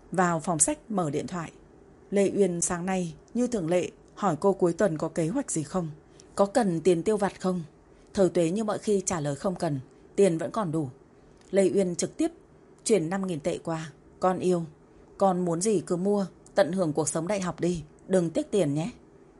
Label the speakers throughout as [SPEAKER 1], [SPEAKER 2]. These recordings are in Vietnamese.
[SPEAKER 1] Vào phòng sách mở điện thoại. Lê Uyên sáng nay như thường lệ hỏi cô cuối tuần có kế hoạch gì không, có cần tiền tiêu vặt không. Thời Tuế như mọi khi trả lời không cần, tiền vẫn còn đủ. Lê Uyên trực tiếp chuyển 5.000 tệ qua. Con yêu, con muốn gì cứ mua, tận hưởng cuộc sống đại học đi, đừng tiếc tiền nhé.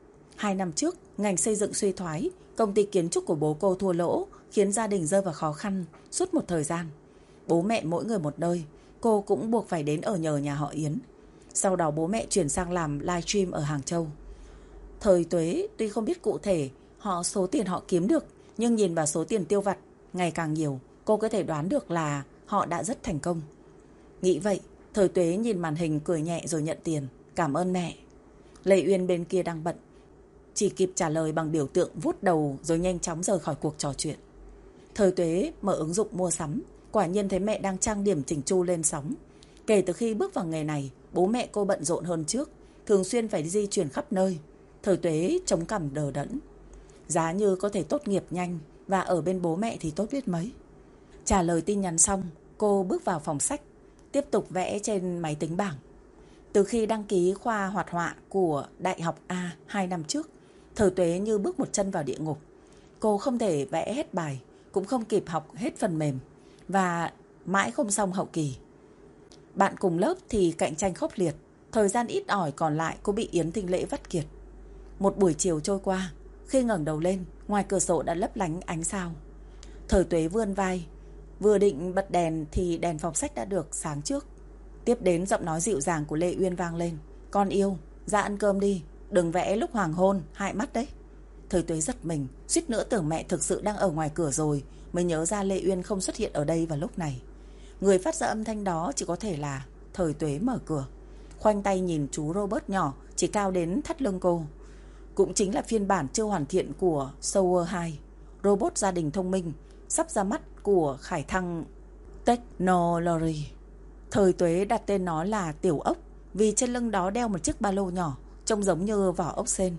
[SPEAKER 1] 2 năm trước, ngành xây dựng suy thoái, công ty kiến trúc của bố cô thua lỗ, khiến gia đình rơi vào khó khăn suốt một thời gian. Bố mẹ mỗi người một nơi, cô cũng buộc phải đến ở nhờ nhà họ Yến. Sau đó bố mẹ chuyển sang làm livestream ở Hàng Châu. Thời Tuế tuy không biết cụ thể số tiền họ kiếm được, nhưng nhìn vào số tiền tiêu vặt ngày càng nhiều, cô có thể đoán được là họ đã rất thành công. Nghĩ vậy, Thời Tuế nhìn màn hình cười nhẹ rồi nhận tiền. Cảm ơn mẹ. Lê Uyên bên kia đang bận, chỉ kịp trả lời bằng biểu tượng vuốt đầu rồi nhanh chóng rời khỏi cuộc trò chuyện. Thời Tuế mở ứng dụng mua sắm, quả nhiên thấy mẹ đang trang điểm chỉnh chu lên sóng. Kể từ khi bước vào nghề này, bố mẹ cô bận rộn hơn trước, thường xuyên phải di chuyển khắp nơi. Thời Tuế chống cằm đờ đẫn. Giá như có thể tốt nghiệp nhanh và ở bên bố mẹ thì tốt biết mấy. Trả lời tin nhắn xong, cô bước vào phòng sách, tiếp tục vẽ trên máy tính bảng. Từ khi đăng ký khoa hoạt họa của Đại học A 2 năm trước, Thời Tuế như bước một chân vào địa ngục. Cô không thể vẽ hết bài, cũng không kịp học hết phần mềm, và mãi không xong hậu kỳ. Bạn cùng lớp thì cạnh tranh khốc liệt, thời gian ít ỏi còn lại cô bị Yến Thinh Lễ vắt kiệt. Một buổi chiều trôi qua, khi ngẩng đầu lên, ngoài cửa sổ đã lấp lánh ánh sao. Thời Tuế vươn vai, vừa định bật đèn thì đèn phòng sách đã được sáng trước. Tiếp đến giọng nói dịu dàng của Lê Uyên vang lên. Con yêu, ra ăn cơm đi, đừng vẽ lúc hoàng hôn, hại mắt đấy. Thời Tuế giật mình, suýt nữa tưởng mẹ thực sự đang ở ngoài cửa rồi, mới nhớ ra Lê Uyên không xuất hiện ở đây vào lúc này. Người phát ra âm thanh đó chỉ có thể là Thời Tuế mở cửa, khoanh tay nhìn chú robot nhỏ chỉ cao đến thắt lưng cô. Cũng chính là phiên bản chưa hoàn thiện của Sower 2, robot gia đình thông minh sắp ra mắt của Khải Thăng Technology. Thời Tuế đặt tên nó là Tiểu Ốc vì trên lưng đó đeo một chiếc ba lô nhỏ trông giống như vỏ ốc sên.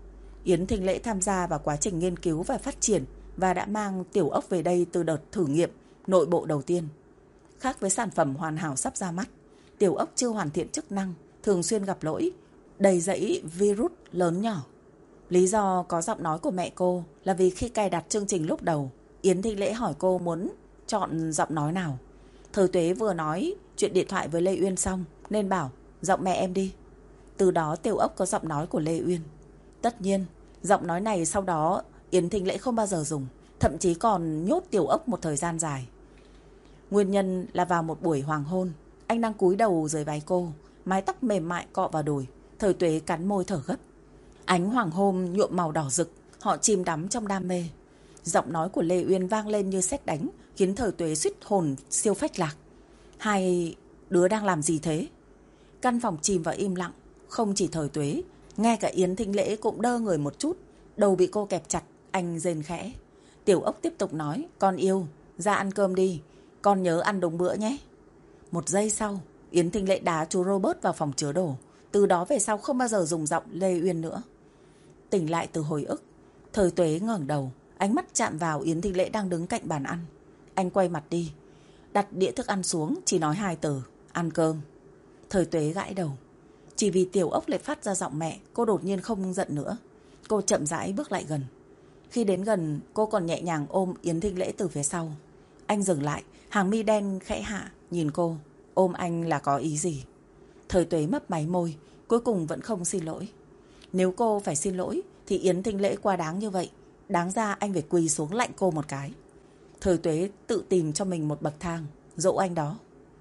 [SPEAKER 1] Yến Thinh Lễ tham gia vào quá trình nghiên cứu và phát triển và đã mang Tiểu Ốc về đây từ đợt thử nghiệm nội bộ đầu tiên. Khác với sản phẩm hoàn hảo sắp ra mắt, Tiểu Ốc chưa hoàn thiện chức năng, thường xuyên gặp lỗi, đầy dẫy virus lớn nhỏ. Lý do có giọng nói của mẹ cô là vì khi cài đặt chương trình lúc đầu, Yến Thinh Lễ hỏi cô muốn chọn giọng nói nào. Thời Tuế vừa nói chuyện điện thoại với Lê Uyên xong nên bảo giọng mẹ em đi. Từ đó Tiểu Ốc có giọng nói của Lê Uyên. Tất nhiên, giọng nói này sau đó Yến Thinh Lễ không bao giờ dùng, thậm chí còn nhốt Tiểu Ốc một thời gian dài. Nguyên nhân là vào một buổi hoàng hôn, anh đang cúi đầu dưới váy cô, mái tóc mềm mại cọ vào đùi. Thời Tuế cắn môi thở gấp. Ánh hoàng hôn nhuộm màu đỏ rực, họ chìm đắm trong đam mê. Giọng nói của Lê Uyên vang lên như sét đánh, khiến Thời Tuế suýt hồn siêu phách lạc. Hai đứa đang làm gì thế? Căn phòng chìm vào im lặng. Không chỉ Thời Tuế, ngay cả Yến Thinh Lễ cũng đơ người một chút, đầu bị cô kẹp chặt. Anh rên khẽ. Tiểu Ốc tiếp tục nói. Con yêu, ra ăn cơm đi, con nhớ ăn đúng bữa nhé. Một giây sau, Yến Thinh Lễ đá chú Robert vào phòng chứa đồ. Từ đó về sau không bao giờ dùng giọng Lê Uyên nữa. Tỉnh lại từ hồi ức, Thời Tuế ngẩng đầu, ánh mắt chạm vào Yến Thinh Lễ đang đứng cạnh bàn ăn. Anh quay mặt đi, đặt đĩa thức ăn xuống, chỉ nói 2 từ: ăn cơm. Thời Tuế gãi đầu. Chỉ vì Tiểu Ốc lại phát ra giọng mẹ, cô đột nhiên không giận nữa. Cô chậm rãi bước lại gần. Khi đến gần, cô còn nhẹ nhàng ôm Yến Thinh Lễ từ phía sau. Anh dừng lại, hàng mi đen khẽ hạ, nhìn cô. Ôm anh là có ý gì? Thời Tuế mấp máy môi, cuối cùng vẫn không xin lỗi. Nếu cô phải xin lỗi thì Yến Thinh Lễ quá đáng như vậy, đáng ra anh phải quỳ xuống lạnh cô một cái. Thời Tuế tự tìm cho mình một bậc thang, dỗ anh đó.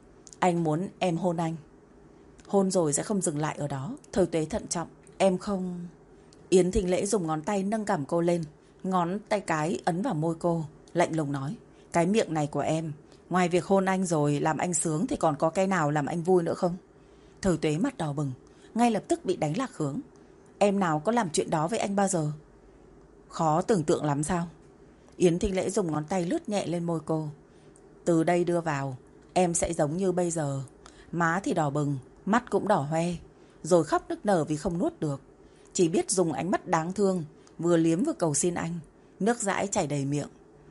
[SPEAKER 1] Anh muốn em hôn anh. Hôn rồi sẽ không dừng lại ở đó. Thời Tuế thận trọng. Em không... Yến Thinh Lễ dùng ngón tay nâng cằm cô lên, ngón tay cái ấn vào môi cô, lạnh lùng nói. Cái miệng này của em, ngoài việc hôn anh rồi làm anh sướng thì còn có cái nào làm anh vui nữa không? Thời Tuế mặt đỏ bừng, ngay lập tức bị đánh lạc hướng. Em nào có làm chuyện đó với anh bao giờ? Khó tưởng tượng lắm sao? Yến Thinh Lễ dùng ngón tay lướt nhẹ lên môi cô. Từ đây đưa vào, em sẽ giống như bây giờ. Má thì đỏ bừng, mắt cũng đỏ hoe, rồi khóc nức nở vì không nuốt được. Chỉ biết dùng ánh mắt đáng thương, vừa liếm vừa cầu xin anh. Nước dãi chảy đầy miệng.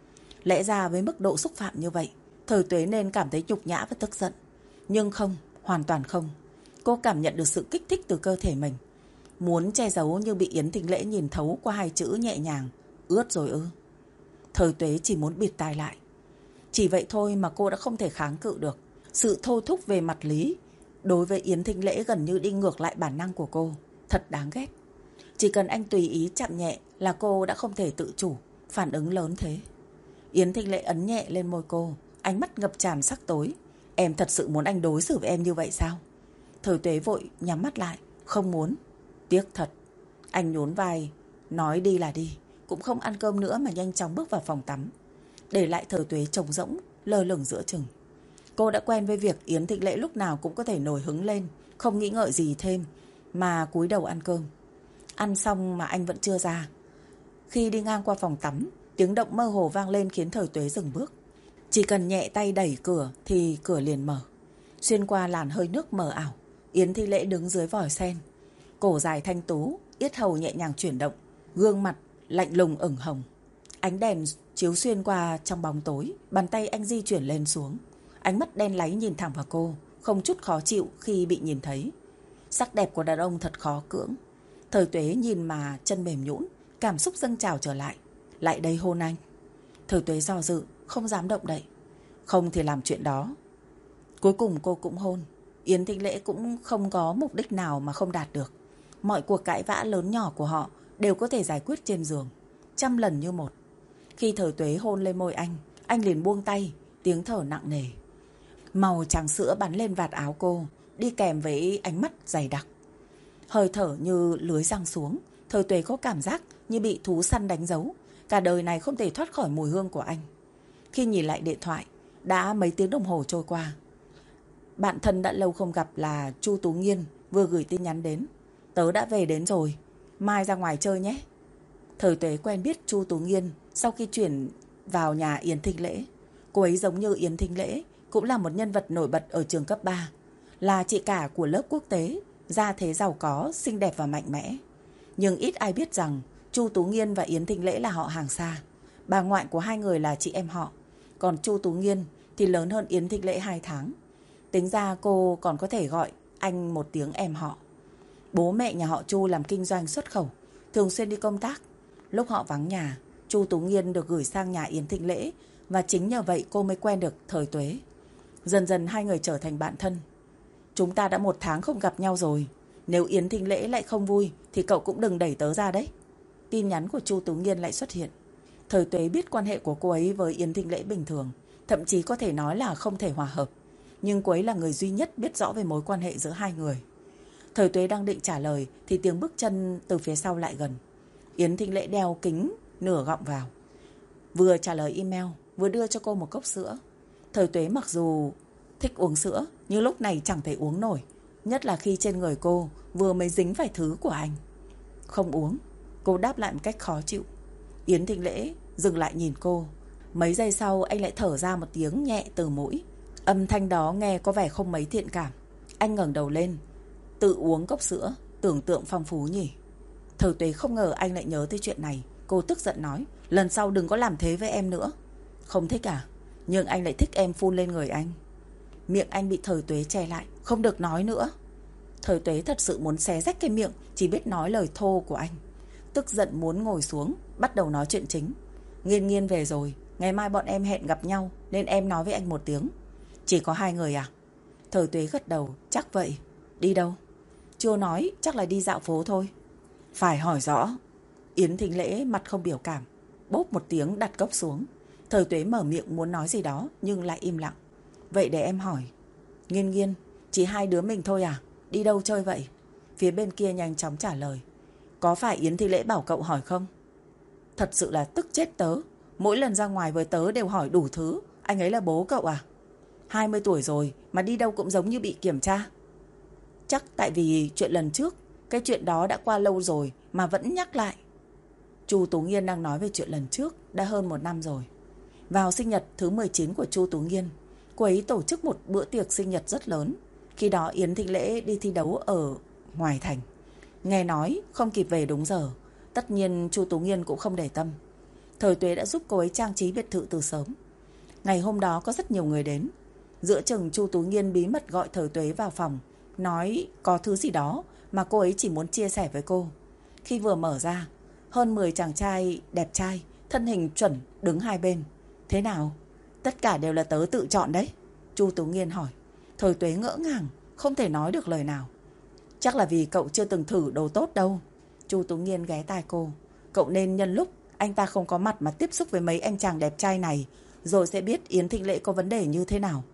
[SPEAKER 1] Lẽ ra với mức độ xúc phạm như vậy, Thời Tuế nên cảm thấy nhục nhã và tức giận. Nhưng không, hoàn toàn không. Cô cảm nhận được sự kích thích từ cơ thể mình. Muốn che giấu nhưng bị Yến Thính Lễ nhìn thấu qua hai chữ nhẹ nhàng. Ướt rồi ư? Thời Tuế chỉ muốn bịt tai lại. Chỉ vậy thôi mà cô đã không thể kháng cự được. Sự thôi thúc về mặt lý đối với Yến Thính Lễ gần như đi ngược lại bản năng của cô. Thật đáng ghét. Chỉ cần anh tùy ý chạm nhẹ là cô đã không thể tự chủ. Phản ứng lớn thế. Yến Thính Lễ ấn nhẹ lên môi cô, ánh mắt ngập tràn sắc tối. Em thật sự muốn anh đối xử với em như vậy sao? Thời Tuế vội nhắm mắt lại. Không muốn. Tiếc thật. Anh nhún vai, nói đi là đi. Cũng không ăn cơm nữa mà nhanh chóng bước vào phòng tắm, để lại Thời Tuế trống rỗng, lơ lửng giữa chừng. Cô đã quen với việc Yến Thính Lễ lúc nào cũng có thể nổi hứng lên, không nghĩ ngợi gì thêm, mà cúi đầu ăn cơm. Ăn xong mà anh vẫn chưa ra. Khi đi ngang qua phòng tắm, tiếng động mơ hồ vang lên khiến Thời Tuế dừng bước. Chỉ cần nhẹ tay đẩy cửa thì cửa liền mở. Xuyên qua làn hơi nước mờ ảo, Yến Thính Lễ đứng dưới vòi sen. Cổ dài thanh tú, yết hầu nhẹ nhàng chuyển động, gương mặt lạnh lùng ửng hồng. Ánh đèn chiếu xuyên qua trong bóng tối, bàn tay anh di chuyển lên xuống. Ánh mắt đen láy nhìn thẳng vào cô, không chút khó chịu khi bị nhìn thấy. Sắc đẹp của đàn ông thật khó cưỡng. Thời Tuế nhìn mà chân mềm nhũn, cảm xúc dâng trào trở lại. Lại đây hôn anh. Thời Tuế do dự, không dám động đậy. Không thì làm chuyện đó. Cuối cùng cô cũng hôn. Yến Thính Lễ cũng không có mục đích nào mà không đạt được. Mọi cuộc cãi vã lớn nhỏ của họ đều có thể giải quyết trên giường, 100 lần như một. Khi Thời Tuế hôn lên môi anh liền buông tay, tiếng thở nặng nề. Màu trắng sữa bắn lên vạt áo cô, đi kèm với ánh mắt dày đặc. Hơi thở như lưới giăng xuống, Thời Tuế có cảm giác như bị thú săn đánh dấu. Cả đời này không thể thoát khỏi mùi hương của anh. Khi nhìn lại điện thoại, đã mấy tiếng đồng hồ trôi qua. Bạn thân đã lâu không gặp là Chu Tú Nghiên vừa gửi tin nhắn đến. Tớ đã về đến rồi, mai ra ngoài chơi nhé. Thời Tuế quen biết Chu Tú Nghiên sau khi chuyển vào nhà Yến Thính Lễ. Cô ấy giống như Yến Thính Lễ, cũng là một nhân vật nổi bật ở trường cấp 3. Là chị cả của lớp quốc tế, gia thế giàu có, xinh đẹp và mạnh mẽ. Nhưng ít ai biết rằng Chu Tú Nghiên và Yến Thính Lễ là họ hàng xa. Bà ngoại của hai người là chị em họ. Còn Chu Tú Nghiên thì lớn hơn Yến Thính Lễ 2 tháng. Tính ra cô còn có thể gọi anh một tiếng em họ. Bố mẹ nhà họ Chu làm kinh doanh xuất khẩu, thường xuyên đi công tác. Lúc họ vắng nhà, Chu Tú Nghiên được gửi sang nhà Yến Thính Lễ, và chính nhờ vậy cô mới quen được Thời Tuế. Dần dần hai người trở thành bạn thân. Chúng ta đã 1 tháng không gặp nhau rồi. Nếu Yến Thính Lễ lại không vui thì cậu cũng đừng đẩy tớ ra đấy. Tin nhắn của Chu Tú Nghiên lại xuất hiện. Thời Tuế biết quan hệ của cô ấy với Yến Thính Lễ bình thường, thậm chí có thể nói là không thể hòa hợp. Nhưng cô ấy là người duy nhất biết rõ về mối quan hệ giữa hai người. Thời Tuế đang định trả lời thì tiếng bước chân từ phía sau lại gần. Yến Thính Lễ đeo kính nửa gọng vào, vừa trả lời email vừa đưa cho cô một cốc sữa. Thời Tuế mặc dù thích uống sữa nhưng lúc này chẳng thể uống nổi, nhất là khi trên người cô vừa mới dính phải thứ của anh. Không uống, cô đáp lại một cách khó chịu. Yến Thính Lễ dừng lại nhìn cô. Mấy giây sau anh lại thở ra một tiếng nhẹ từ mũi. Âm thanh đó nghe có vẻ không mấy thiện cảm. Anh ngẩng đầu lên, tự uống cốc sữa, tưởng tượng phong phú nhỉ. Thời Tuế không ngờ anh lại nhớ tới chuyện này. Cô tức giận nói, lần sau đừng có làm thế với em nữa. Không thích à? Nhưng anh lại thích em phun lên người anh. Miệng anh bị Thời Tuế che lại, không được nói nữa. Thời Tuế thật sự muốn xé rách cái miệng chỉ biết nói lời thô của anh. Tức giận muốn ngồi xuống, bắt đầu nói chuyện chính. Nghiên Nghiên về rồi, ngày mai bọn em hẹn gặp nhau, nên em nói với anh một tiếng. Chỉ có 2 người à? Thời Tuế gật đầu, chắc vậy. Đi đâu? Chưa nói, chắc là đi dạo phố thôi. Phải hỏi rõ. Yến Thính Lễ mặt không biểu cảm, bốp một tiếng đặt cốc xuống. Thời Tuế mở miệng muốn nói gì đó nhưng lại im lặng. Vậy để em hỏi. Nghiên Nghiên, chỉ 2 đứa mình thôi à? Đi đâu chơi vậy? Phía bên kia nhanh chóng trả lời. Có phải Yến Thính Lễ bảo cậu hỏi không? Thật sự là tức chết tớ. Mỗi lần ra ngoài với tớ đều hỏi đủ thứ. Anh ấy là bố cậu à? 20 tuổi rồi mà đi đâu cũng giống như bị kiểm tra. Chắc tại vì chuyện lần trước, cái chuyện đó đã qua lâu rồi mà vẫn nhắc lại. Chu Tú Nghiên đang nói về chuyện lần trước đã hơn 1 năm rồi. Vào sinh nhật thứ 19 của Chu Tú Nghiên, cô ấy tổ chức một bữa tiệc sinh nhật rất lớn. Khi đó Yến Thính Lễ đi thi đấu ở ngoài thành. Nghe nói không kịp về đúng giờ. Tất nhiên Chu Tú Nghiên cũng không để tâm. Thời Tuế đã giúp cô ấy trang trí biệt thự từ sớm. Ngày hôm đó có rất nhiều người đến. Giữa chừng Chu Tú Nghiên bí mật gọi Thời Tuế vào phòng, nói có thứ gì đó mà cô ấy chỉ muốn chia sẻ với cô. Khi vừa mở ra, hơn 10 chàng trai đẹp trai, thân hình chuẩn đứng hai bên. Thế nào? Tất cả đều là tớ tự chọn đấy. Chu Tú Nghiên hỏi. Thời Tuế ngỡ ngàng, không thể nói được lời nào. Chắc là vì cậu chưa từng thử đồ tốt đâu. Chu Tú Nghiên ghé tai cô. Cậu nên nhân lúc anh ta không có mặt mà tiếp xúc với mấy anh chàng đẹp trai này, rồi sẽ biết Yến Thịnh Lễ có vấn đề như thế nào.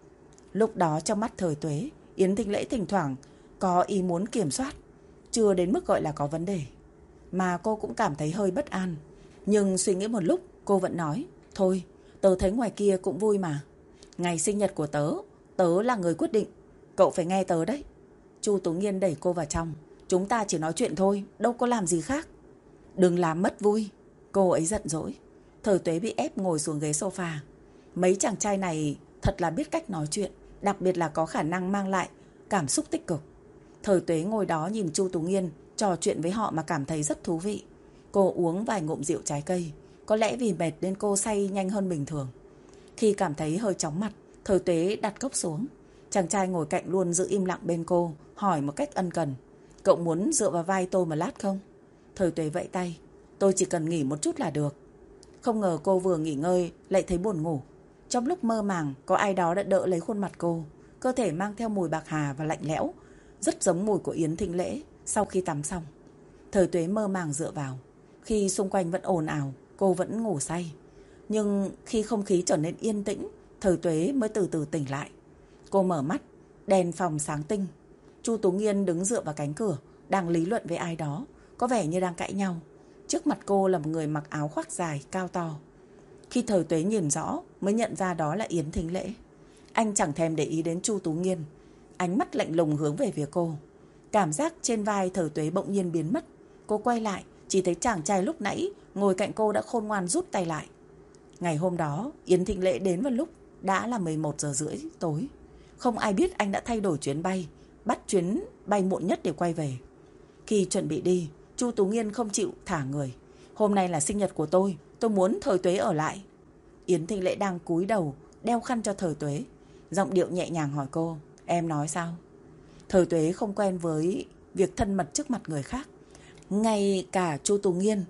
[SPEAKER 1] Lúc đó trong mắt Thời Tuế, Yến Thịnh Lễ thỉnh thoảng có ý muốn kiểm soát, chưa đến mức gọi là có vấn đề. Mà cô cũng cảm thấy hơi bất an. Nhưng suy nghĩ một lúc, cô vẫn nói, thôi, tớ thấy ngoài kia cũng vui mà. Ngày sinh nhật của tớ, tớ là người quyết định, cậu phải nghe tớ đấy. Chu Tú Nghiên đẩy cô vào trong. Chúng ta chỉ nói chuyện thôi, đâu có làm gì khác. Đừng làm mất vui. Cô ấy giận dỗi. Thời Tuế bị ép ngồi xuống ghế sofa. Mấy chàng trai này thật là biết cách nói chuyện, đặc biệt là có khả năng mang lại cảm xúc tích cực. Thời Tuế ngồi đó nhìn Chu Tú Nghiên trò chuyện với họ mà cảm thấy rất thú vị. Cô uống vài ngụm rượu trái cây. Có lẽ vì mệt nên cô say nhanh hơn bình thường. Khi cảm thấy hơi chóng mặt, Thời Tuế đặt cốc xuống. Chàng trai ngồi cạnh luôn giữ im lặng bên cô, hỏi một cách ân cần. Cậu muốn dựa vào vai tôi một lát không? Thời Tuế vẫy tay. Tôi chỉ cần nghỉ một chút là được. Không ngờ cô vừa nghỉ ngơi lại thấy buồn ngủ. Trong lúc mơ màng, có ai đó đã đỡ lấy khuôn mặt cô. Cơ thể mang theo mùi bạc hà và lạnh lẽo, rất giống mùi của Yến Thịnh Lễ sau khi tắm xong. Thời Tuế mơ màng dựa vào. Khi xung quanh vẫn ồn ào, cô vẫn ngủ say. Nhưng khi không khí trở nên yên tĩnh, Thời Tuế mới từ từ tỉnh lại. Cô mở mắt, đèn phòng sáng tinh. Chu Tú Nghiên đứng dựa vào cánh cửa, đang lý luận với ai đó, có vẻ như đang cãi nhau. Trước mặt cô là một người mặc áo khoác dài, cao to. Khi Thời Tuế nhìn rõ, mới nhận ra đó là Yến Thính Lễ. Anh chẳng thèm để ý đến Chu Tú Nghiên, ánh mắt lạnh lùng hướng về phía cô. Cảm giác trên vai Thời Tuế bỗng nhiên biến mất. Cô quay lại, chỉ thấy chàng trai lúc nãy ngồi cạnh cô đã khôn ngoan rút tay lại. Ngày hôm đó, Yến Thịnh Lễ đến vào lúc đã là 11 giờ rưỡi tối. Không ai biết anh đã thay đổi chuyến bay, bắt chuyến bay muộn nhất để quay về. Khi chuẩn bị đi, Chu Tú Nghiên không chịu thả người. Hôm nay là sinh nhật của tôi muốn Thời Tuế ở lại. Yến Thịnh Lễ đang cúi đầu, đeo khăn cho Thời Tuế. Giọng điệu nhẹ nhàng hỏi cô, em nói sao? Thời Tuế không quen với việc thân mật trước mặt người khác. Ngay cả Chu Tú Nghiên,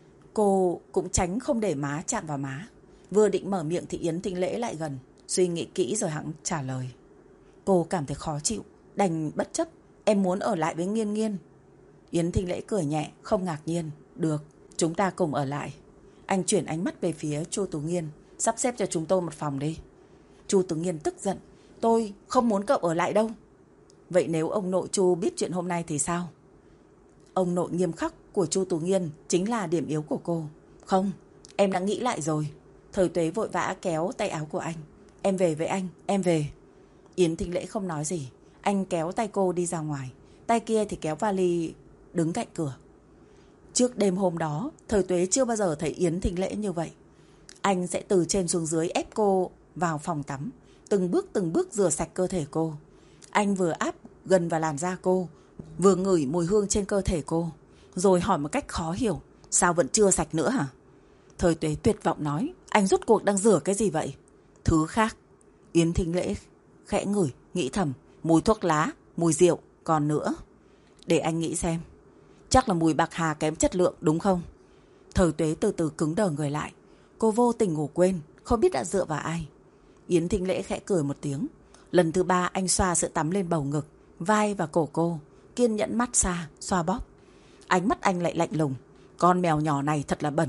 [SPEAKER 1] cô cũng tránh không để má chạm vào má. Vừa định mở miệng thì Yến Thịnh Lễ lại gần, suy nghĩ kỹ rồi hẵng trả lời. Cô cảm thấy khó chịu, đành bất chấp, em muốn ở lại với Nghiên Nghiên. Yến Thịnh Lễ cười nhẹ, không ngạc nhiên. Được, chúng ta cùng ở lại. Anh chuyển ánh mắt về phía Chu Tú Nghiên, sắp xếp cho chúng tôi một phòng đi. Chu Tú Nghiên tức giận, tôi không muốn cậu ở lại đâu. Vậy nếu ông nội Chu biết chuyện hôm nay thì sao? Ông nội nghiêm khắc của Chu Tú Nghiên chính là điểm yếu của cô. Không, em đã nghĩ lại rồi. Thời Tuế vội vã kéo tay áo của anh. Em về với anh, em về. Yến Thịnh Lễ không nói gì. Anh kéo tay cô đi ra ngoài, tay kia thì kéo vali đứng cạnh cửa. Trước đêm hôm đó, Thời Tuế chưa bao giờ thấy Yến Thịnh Lễ như vậy. Anh sẽ từ trên xuống dưới ép cô vào phòng tắm, từng bước rửa sạch cơ thể cô. Anh vừa áp gần vào làn da cô, vừa ngửi mùi hương trên cơ thể cô, rồi hỏi một cách khó hiểu, sao vẫn chưa sạch nữa hả? Thời Tuế tuyệt vọng nói, anh rốt cuộc đang rửa cái gì vậy? Thứ khác. Yến Thịnh Lễ khẽ ngửi, nghĩ thầm, mùi thuốc lá, mùi rượu, còn nữa. Để anh nghĩ xem. Chắc là mùi bạc hà kém chất lượng đúng không? Thời Tuế từ từ cứng đờ người lại. Cô vô tình ngủ quên, không biết đã dựa vào ai. Yến Thịnh Lễ khẽ cười một tiếng. Lần thứ 3 anh xoa sữa tắm lên bầu ngực, vai và cổ cô, kiên nhẫn massage, xoa bóp. Ánh mắt anh lại lạnh lùng. Con mèo nhỏ này thật là bẩn.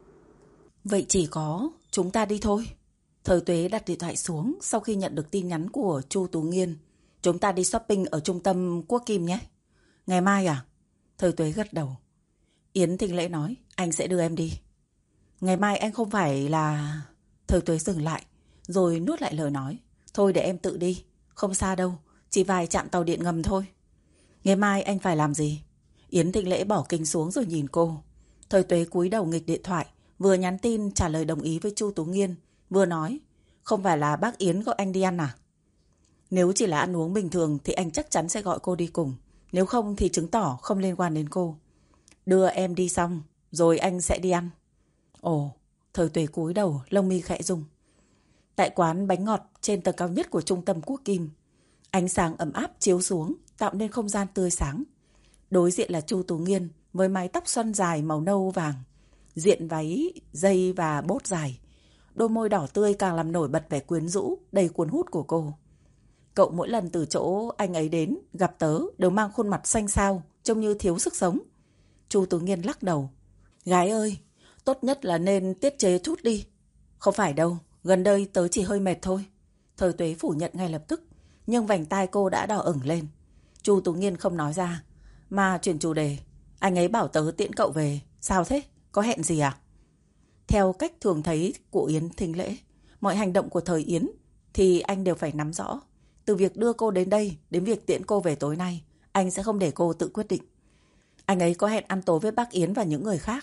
[SPEAKER 1] Vậy chỉ có chúng ta đi thôi. Thời Tuế đặt điện thoại xuống sau khi nhận được tin nhắn của Chu Tú Nghiên. Chúng ta đi shopping ở trung tâm Quốc Kim nhé. Ngày mai à? Thời Tuế gật đầu. Yến Thịnh Lễ nói, anh sẽ đưa em đi. Ngày mai anh không phải là... Thời Tuế dừng lại, rồi nuốt lại lời nói. Thôi để em tự đi, không xa đâu, chỉ vài trạm tàu điện ngầm thôi. Ngày mai anh phải làm gì? Yến Thịnh Lễ bỏ kính xuống rồi nhìn cô. Thời Tuế cúi đầu nghịch điện thoại, vừa nhắn tin trả lời đồng ý với Chu Tú Nghiên, vừa nói, không phải là bác Yến gọi anh đi ăn à? Nếu chỉ là ăn uống bình thường thì anh chắc chắn sẽ gọi cô đi cùng. Nếu không thì chứng tỏ không liên quan đến cô. Đưa em đi xong, rồi anh sẽ đi ăn. Ồ, Thời Tuế cúi đầu, lông mi khẽ rung. Tại quán bánh ngọt trên tầng cao nhất của trung tâm Quốc Kim. Ánh sáng ấm áp chiếu xuống, tạo nên không gian tươi sáng. Đối diện là Chu Tú Nghiên với mái tóc xoăn dài màu nâu vàng, diện váy, dây và bốt dài. Đôi môi đỏ tươi càng làm nổi bật vẻ quyến rũ, đầy cuốn hút của cô. Cậu mỗi lần từ chỗ anh ấy đến, gặp tớ đều mang khuôn mặt xanh xao, trông như thiếu sức sống. Chu Tú Nghiên lắc đầu. Gái ơi, tốt nhất là nên tiết chế chút đi. Không phải đâu, gần đây tớ chỉ hơi mệt thôi. Thời Tuế phủ nhận ngay lập tức, nhưng vành tai cô đã đỏ ửng lên. Chu Tú Nghiên không nói ra, mà chuyển chủ đề. Anh ấy bảo tớ tiễn cậu về. Sao thế? Có hẹn gì à? Theo cách thường thấy của Yến Thính Lễ, mọi hành động của thời Yến thì anh đều phải nắm rõ. Từ việc đưa cô đến đây đến việc tiễn cô về tối nay, anh sẽ không để cô tự quyết định. Anh ấy có hẹn ăn tối với bác Yến và những người khác.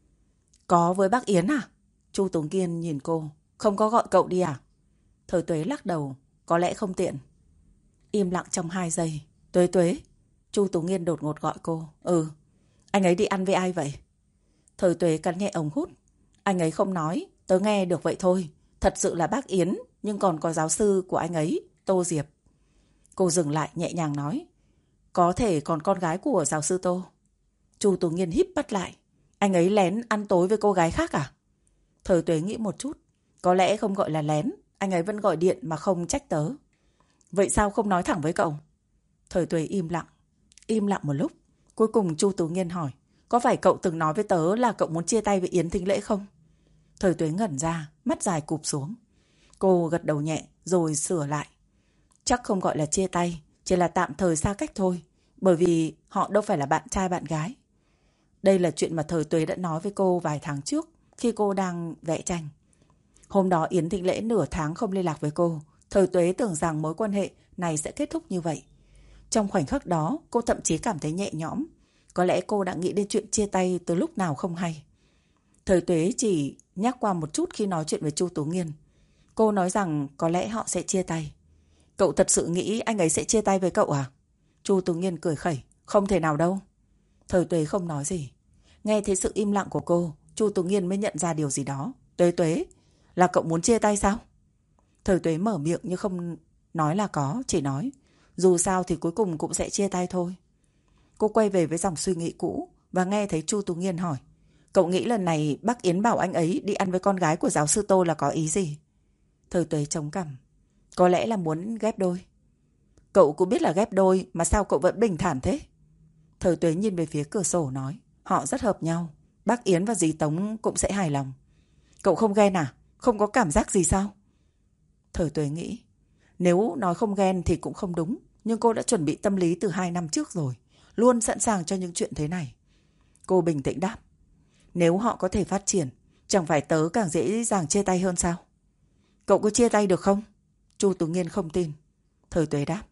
[SPEAKER 1] Có với bác Yến à? Chu Tú Nghiên nhìn cô. Không có gọi cậu đi à? Thời Tuế lắc đầu. Có lẽ không tiện. Im lặng trong 2 giây. Tuế Tuế. Chu Tú Nghiên đột ngột gọi cô. Ừ. Anh ấy đi ăn với ai vậy? Thời Tuế cắn nhẹ ống hút. Anh ấy không nói. Tớ nghe được vậy thôi. Thật sự là bác Yến. Nhưng còn có giáo sư của anh ấy, Tô Diệp. Cô dừng lại nhẹ nhàng nói. Có thể còn con gái của giáo sư Tô. Chu Tú Nghiên híp mắt lại. Anh ấy lén ăn tối với cô gái khác à? Thời Tuế nghĩ một chút. Có lẽ không gọi là lén. Anh ấy vẫn gọi điện mà không trách tớ. Vậy sao không nói thẳng với cậu? Thời Tuế im lặng. Im lặng một lúc. Cuối cùng Chu Tú Nghiên hỏi. Có phải cậu từng nói với tớ là cậu muốn chia tay với Yến Thính Lễ không? Thời Tuế ngẩn ra, mắt dài cụp xuống. Cô gật đầu nhẹ rồi sửa lại. Chắc không gọi là chia tay, chỉ là tạm thời xa cách thôi. Bởi vì họ đâu phải là bạn trai bạn gái. Đây là chuyện mà Thời Tuế đã nói với cô vài tháng trước khi cô đang vẽ tranh. Hôm đó Yến Thính Lễ nửa tháng không liên lạc với cô. Thời Tuế tưởng rằng mối quan hệ này sẽ kết thúc như vậy. Trong khoảnh khắc đó, cô thậm chí cảm thấy nhẹ nhõm. Có lẽ cô đã nghĩ đến chuyện chia tay từ lúc nào không hay. Thời Tuế chỉ nhắc qua một chút khi nói chuyện với Chu Tú Nghiên. Cô nói rằng có lẽ họ sẽ chia tay. Cậu thật sự nghĩ anh ấy sẽ chia tay với cậu à? Chu Tú Nghiên cười khẩy. Không thể nào đâu. Thời Tuế không nói gì. Nghe thấy sự im lặng của cô, Chu Tú Nghiên mới nhận ra điều gì đó. Tuế Tuế, là cậu muốn chia tay sao? Thời Tuế mở miệng nhưng không nói là có, chỉ nói. Dù sao thì cuối cùng cũng sẽ chia tay thôi. Cô quay về với dòng suy nghĩ cũ và nghe thấy Chu Tú Nghiên hỏi. Cậu nghĩ lần này bác Yến bảo anh ấy đi ăn với con gái của giáo sư Tô là có ý gì? Thời Tuế chống cằm. Có lẽ là muốn ghép đôi. Cậu cũng biết là ghép đôi mà sao cậu vẫn bình thản thế? Thời Tuế nhìn về phía cửa sổ nói. Họ rất hợp nhau. Bác Yến và dì Tống cũng sẽ hài lòng. Cậu không ghen à? Không có cảm giác gì sao? Thời Tuế nghĩ. Nếu nói không ghen thì cũng không đúng. Nhưng cô đã chuẩn bị tâm lý từ 2 năm trước rồi. Luôn sẵn sàng cho những chuyện thế này. Cô bình tĩnh đáp. Nếu họ có thể phát triển, chẳng phải tớ càng dễ dàng chia tay hơn sao? Cậu có chia tay được không? Chu Tú Nghiên không tin. Thời Tuế đáp.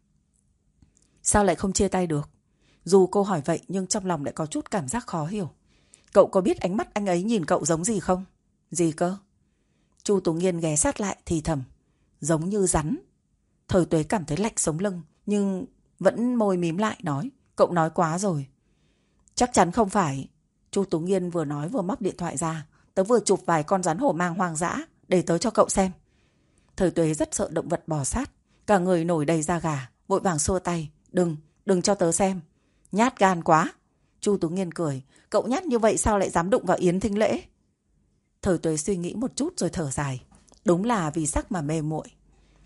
[SPEAKER 1] Sao lại không chia tay được? Dù cô hỏi vậy nhưng trong lòng lại có chút cảm giác khó hiểu. Cậu có biết ánh mắt anh ấy nhìn cậu giống gì không? Gì cơ? Chu Tú Nghiên ghé sát lại thì thầm. Giống như rắn. Thời Tuế cảm thấy lạnh sống lưng nhưng vẫn môi mím lại nói. Cậu nói quá rồi. Chắc chắn không phải. Chu Tú Nghiên vừa nói vừa móc điện thoại ra. Tớ vừa chụp vài con rắn hổ mang hoang dã để tớ cho cậu xem. Thời Tuế rất sợ động vật bò sát. Cả người nổi đầy da gà. Vội vàng xua tay. Đừng cho tớ xem. Nhát gan quá. Chu Tú Nghiên cười. Cậu nhát như vậy sao lại dám đụng vào Yến Thính Lễ? Thời Tuế suy nghĩ một chút rồi thở dài. Đúng là vì sắc mà mê muội.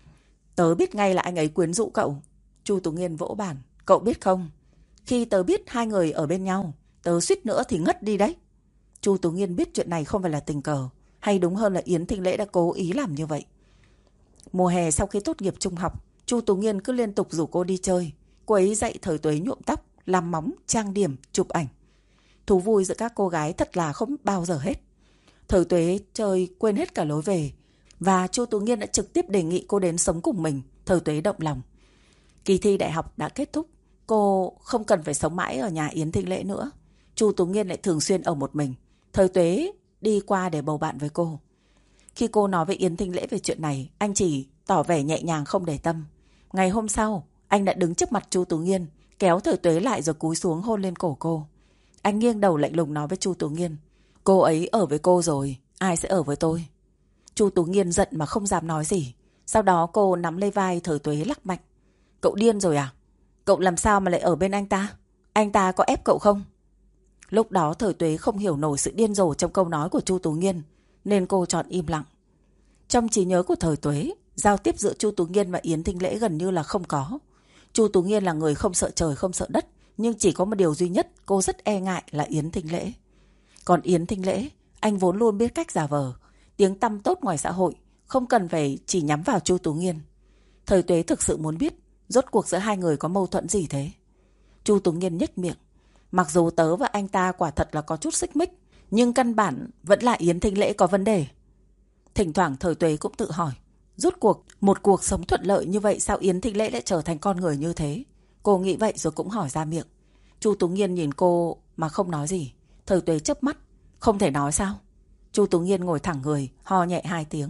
[SPEAKER 1] Tớ biết ngay là anh ấy quyến rũ cậu. Chu Tú Nghiên vỗ bàn. Cậu biết không? Khi tớ biết hai người ở bên nhau, tớ suýt nữa thì ngất đi đấy. Chu Tú Nghiên biết chuyện này không phải là tình cờ. Hay đúng hơn là Yến Thính Lễ đã cố ý làm như vậy. Mùa hè sau khi tốt nghiệp trung học, Chu Tú Nghiên cứ liên tục rủ cô đi chơi. Cô ấy dạy Thời Tuế nhuộm tóc, làm móng, trang điểm, chụp ảnh. Thú vui giữa các cô gái thật là không bao giờ hết. Thời Tuế chơi quên hết cả lối về. Và Chu Tú Nghiên đã trực tiếp đề nghị cô đến sống cùng mình. Thời Tuế động lòng. Kỳ thi đại học đã kết thúc. Cô không cần phải sống mãi ở nhà Yến Thính Lễ nữa. Chu Tú Nghiên lại thường xuyên ở một mình. Thời Tuế đi qua để bầu bạn với cô. Khi cô nói với Yến Thính Lễ về chuyện này, anh chỉ tỏ vẻ nhẹ nhàng không để tâm. Ngày hôm sau, anh đã đứng trước mặt Chu Tú Nghiên, kéo Thời Tuế lại rồi cúi xuống hôn lên cổ cô. Anh nghiêng đầu lạnh lùng nói với Chu Tú Nghiên. Cô ấy ở với cô rồi, ai sẽ ở với tôi? Chu Tú Nghiên giận mà không dám nói gì. Sau đó cô nắm lấy vai Thời Tuế lắc mạnh. Cậu điên rồi à? Cậu làm sao mà lại ở bên anh ta? Anh ta có ép cậu không? Lúc đó Thời Tuế không hiểu nổi sự điên rồ trong câu nói của Chu Tú Nghiên, nên cô chọn im lặng. Trong trí nhớ của Thời Tuế, giao tiếp giữa Chu Tú Nghiên và Yến Thính Lễ gần như là không có. Chu Tú Nghiên là người không sợ trời không sợ đất, nhưng chỉ có một điều duy nhất cô rất e ngại là Yến Thính Lễ. Còn Yến Thính Lễ, anh vốn luôn biết cách giả vờ, tiếng tăm tốt ngoài xã hội, không cần phải chỉ nhắm vào Chu Tú Nghiên. Thời Tuế thực sự muốn biết rốt cuộc giữa hai người có mâu thuẫn gì thế. Chu Tú Nghiên nhếch miệng. Mặc dù tớ và anh ta quả thật là có chút xích mích, nhưng căn bản vẫn là Yến Thính Lễ có vấn đề. Thỉnh thoảng Thời Tuế cũng tự hỏi, rốt cuộc một cuộc sống thuận lợi như vậy sao Yến Thính Lễ lại trở thành con người như thế? Cô nghĩ vậy rồi cũng hỏi ra miệng. Chu Tú Nghiên nhìn cô mà không nói gì. Thời Tuế chớp mắt. Không thể nói sao? Chu Tú Nghiên ngồi thẳng người, ho nhẹ 2 tiếng.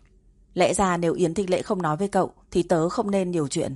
[SPEAKER 1] Lẽ ra nếu Yến Thính Lễ không nói với cậu thì tớ không nên nhiều chuyện.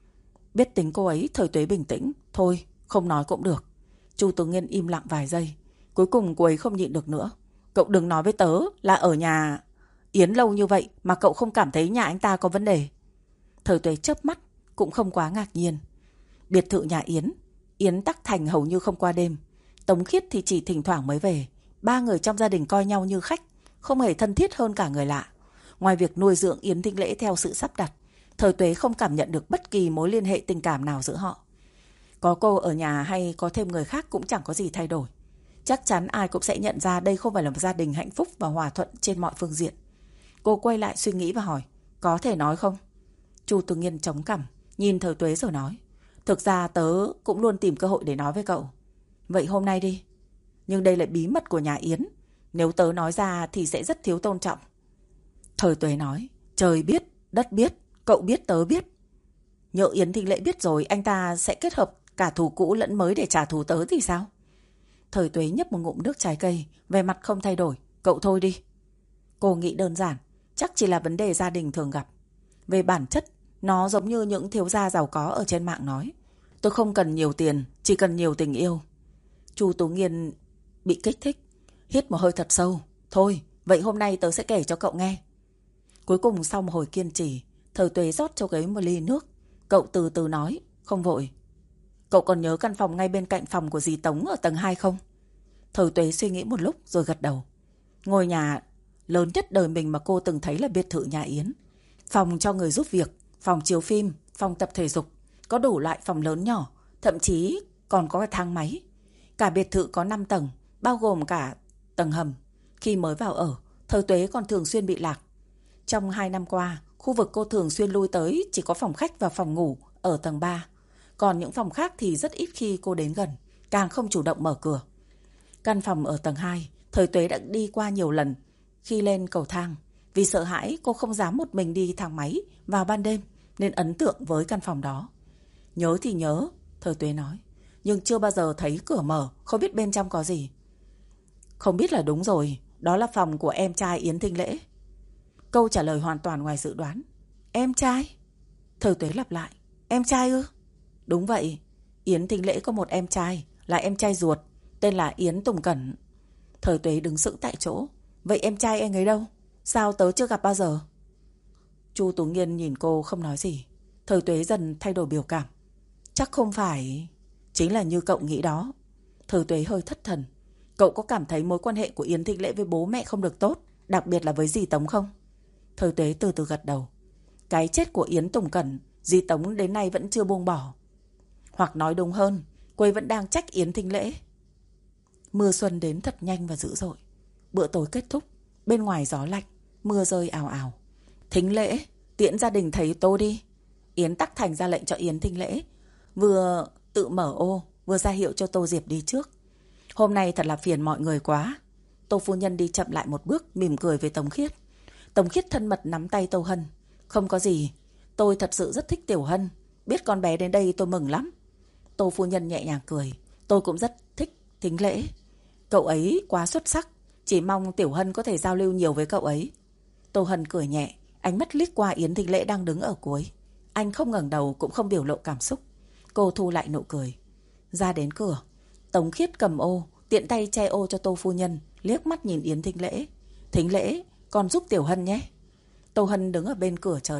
[SPEAKER 1] Biết tính cô ấy, Thời Tuế bình tĩnh. Thôi, không nói cũng được. Chu Tú Nghiên im lặng vài giây. Cuối cùng cô ấy không nhịn được nữa. Cậu đừng nói với tớ là ở nhà Yến lâu như vậy mà cậu không cảm thấy nhà anh ta có vấn đề. Thời Tuế chớp mắt, cũng không quá ngạc nhiên. Biệt thự nhà Yến Tắc Thành hầu như không qua đêm. Tống Khiết thì chỉ thỉnh thoảng mới về. 3 người trong gia đình coi nhau như khách, không hề thân thiết hơn cả người lạ. Ngoài việc nuôi dưỡng Yến Thính Lễ theo sự sắp đặt, Thời Tuế không cảm nhận được bất kỳ mối liên hệ tình cảm nào giữa họ. Có cô ở nhà hay có thêm người khác cũng chẳng có gì thay đổi. Chắc chắn ai cũng sẽ nhận ra đây không phải là một gia đình hạnh phúc và hòa thuận trên mọi phương diện. Cô quay lại suy nghĩ và hỏi, có thể nói không? Chu Tú Nghiên chống cằm, nhìn Thời Tuế rồi nói, thực ra tớ cũng luôn tìm cơ hội để nói với cậu. Vậy hôm nay đi. Nhưng đây là bí mật của nhà Yến. Nếu tớ nói ra thì sẽ rất thiếu tôn trọng. Thời Tuế nói, trời biết, đất biết, cậu biết tớ biết. Nhỡ Yến Thính Lễ biết rồi anh ta sẽ kết hợp cả thù cũ lẫn mới để trả thù tớ thì sao? Thời Tuế nhấp một ngụm nước trái cây, vẻ mặt không thay đổi, cậu thôi đi. Cô nghĩ đơn giản, chắc chỉ là vấn đề gia đình thường gặp. Về bản chất, nó giống như những thiếu gia giàu có ở trên mạng nói. Tôi không cần nhiều tiền, chỉ cần nhiều tình yêu. Chu Tú Nghiên bị kích thích, hít một hơi thật sâu. Thôi, vậy hôm nay tớ sẽ kể cho cậu nghe. Cuối cùng sau một hồi kiên trì, Thời Tuế rót cho cô ấy một ly nước. Cậu từ từ nói, không vội. Cậu còn nhớ căn phòng ngay bên cạnh phòng của dì Tống ở tầng 2 không? Thời Tuế suy nghĩ một lúc rồi gật đầu. Ngôi nhà lớn nhất đời mình mà cô từng thấy là biệt thự nhà Yến. Phòng cho người giúp việc, phòng chiếu phim, phòng tập thể dục, có đủ loại phòng lớn nhỏ, thậm chí còn có thang máy. Cả biệt thự có 5 tầng, bao gồm cả tầng hầm. Khi mới vào ở, Thời Tuế còn thường xuyên bị lạc. Trong 2 năm qua, khu vực cô thường xuyên lui tới chỉ có phòng khách và phòng ngủ ở tầng 3. Còn những phòng khác thì rất ít khi cô đến gần, càng không chủ động mở cửa. Căn phòng ở tầng 2, Thời Tuế đã đi qua nhiều lần khi lên cầu thang. Vì sợ hãi cô không dám một mình đi thang máy vào ban đêm nên ấn tượng với căn phòng đó. Nhớ thì nhớ, Thời Tuế nói, nhưng chưa bao giờ thấy cửa mở, không biết bên trong có gì. Không biết là đúng rồi, đó là phòng của em trai Yến Thính Lễ. Câu trả lời hoàn toàn ngoài dự đoán. Em trai? Thời Tuế lặp lại, em trai ư? Đúng vậy, Yến Thính Lễ có một em trai, là em trai ruột, tên là Yến Tùng Cẩn. Thời Tuế đứng sững tại chỗ. Vậy em trai anh ấy đâu? Sao tớ chưa gặp bao giờ? Chu Tú Nghiên nhìn cô không nói gì. Thời Tuế dần thay đổi biểu cảm. Chắc không phải chính là như cậu nghĩ đó. Thời Tuế hơi thất thần. Cậu có cảm thấy mối quan hệ của Yến Thính Lễ với bố mẹ không được tốt, đặc biệt là với dì Tống không? Thời Tuế từ từ gật đầu. Cái chết của Yến Tùng Cẩn, dì Tống đến nay vẫn chưa buông bỏ. Hoặc nói đúng hơn, cô ấy vẫn đang trách Yến Thính Lễ. Mưa xuân đến thật nhanh và dữ dội. Bữa tối kết thúc, bên ngoài gió lạnh, mưa rơi ào ào. Thính Lễ, tiễn gia đình thầy Tô đi. Yến Tắc Thành ra lệnh cho Yến Thính Lễ, vừa tự mở ô, vừa ra hiệu cho Tô Diệp đi trước. Hôm nay thật là phiền mọi người quá. Tô phu nhân đi chậm lại một bước, mỉm cười với Tống Khiết. Tống Khiết thân mật nắm tay Tô Hân. Không có gì, tôi thật sự rất thích Tiểu Hân. Biết con bé đến đây tôi mừng lắm. Tô phu nhân nhẹ nhàng cười. Tôi cũng rất thích Thính Lễ. Cậu ấy quá xuất sắc. Chỉ mong Tiểu Hân có thể giao lưu nhiều với cậu ấy. Tô Hân cười nhẹ, ánh mắt liếc qua Yến Thính Lễ đang đứng ở cuối. Anh không ngẩng đầu cũng không biểu lộ cảm xúc. Cô thu lại nụ cười. Ra đến cửa, Tống Khiết cầm ô, tiện tay che ô cho Tô phu nhân, liếc mắt nhìn Yến Thính Lễ. Thính Lễ, con giúp Tiểu Hân nhé. Tô Hân đứng ở bên cửa chờ đợi.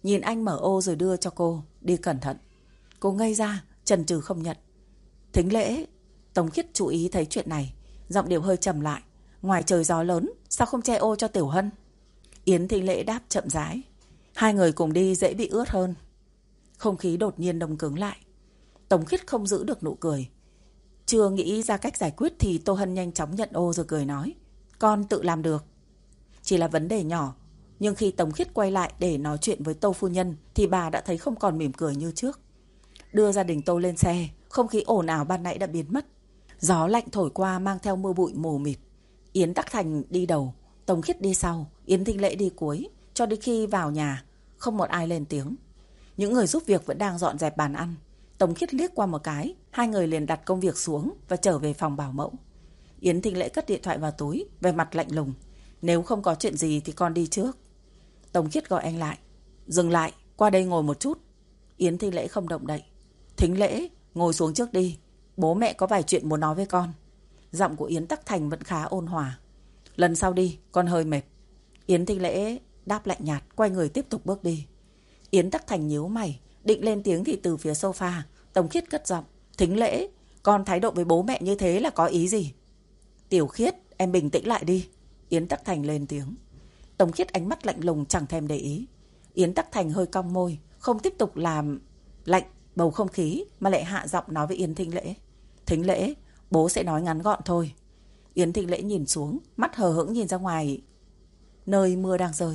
[SPEAKER 1] nhìn anh mở ô rồi đưa cho cô. Đi cẩn thận. Cô ngây ra, chần chừ không nhận. Thính lễ. Tống Khiết chú ý thấy chuyện này, giọng điệu hơi trầm lại. Ngoài trời gió lớn, sao không che ô cho Tiểu Hân? Yến Thính Lễ đáp chậm rãi. Hai người cùng đi dễ bị ướt hơn. Không khí đột nhiên đông cứng lại. Tống Khiết không giữ được nụ cười. Chưa nghĩ ra cách giải quyết thì Tô Hân nhanh chóng nhận ô rồi cười nói. Con tự làm được. Chỉ là vấn đề nhỏ. Nhưng khi Tống Khiết quay lại để nói chuyện với Tô phu nhân thì bà đã thấy không còn mỉm cười như trước. Đưa gia đình Tô lên xe, không khí ồn ào ban nãy đã biến mất. Gió lạnh thổi qua mang theo mưa bụi mù mịt. Yến Tắc Thành đi đầu, Tống Khiết đi sau, Yến Thính Lễ đi cuối. Cho đến khi vào nhà, không một ai lên tiếng. Những người giúp việc vẫn đang dọn dẹp bàn ăn. Tống Khiết liếc qua một cái, hai người liền đặt công việc xuống và trở về phòng bảo mẫu. Yến Thính Lễ cất điện thoại vào túi, về mặt lạnh lùng. Nếu không có chuyện gì thì con đi trước. Tống Khiết gọi anh lại. Dừng lại, qua đây ngồi một chút. Yến Thính Lễ không động đậy. Thính Lễ, ngồi xuống trước đi. Bố mẹ có vài chuyện muốn nói với con. Giọng của Yến Tắc Thành vẫn khá ôn hòa. Lần sau đi, con hơi mệt. Yến Thính Lễ đáp lạnh nhạt, quay người tiếp tục bước đi. Yến Tắc Thành nhíu mày, định lên tiếng thì từ phía sofa, Tống Khiết cất giọng. Thính Lễ, con thái độ với bố mẹ như thế là có ý gì? Tiểu Khiết, em bình tĩnh lại đi. Yến Tắc Thành lên tiếng. Tống Khiết ánh mắt lạnh lùng chẳng thèm để ý. Yến Tắc Thành hơi cong môi, không tiếp tục làm lạnh bầu không khí mà lại hạ giọng nói với Yến Thính Lễ. Thính Lễ, bố sẽ nói ngắn gọn thôi. Yến Thính Lễ nhìn xuống, mắt hờ hững nhìn ra ngoài nơi mưa đang rơi.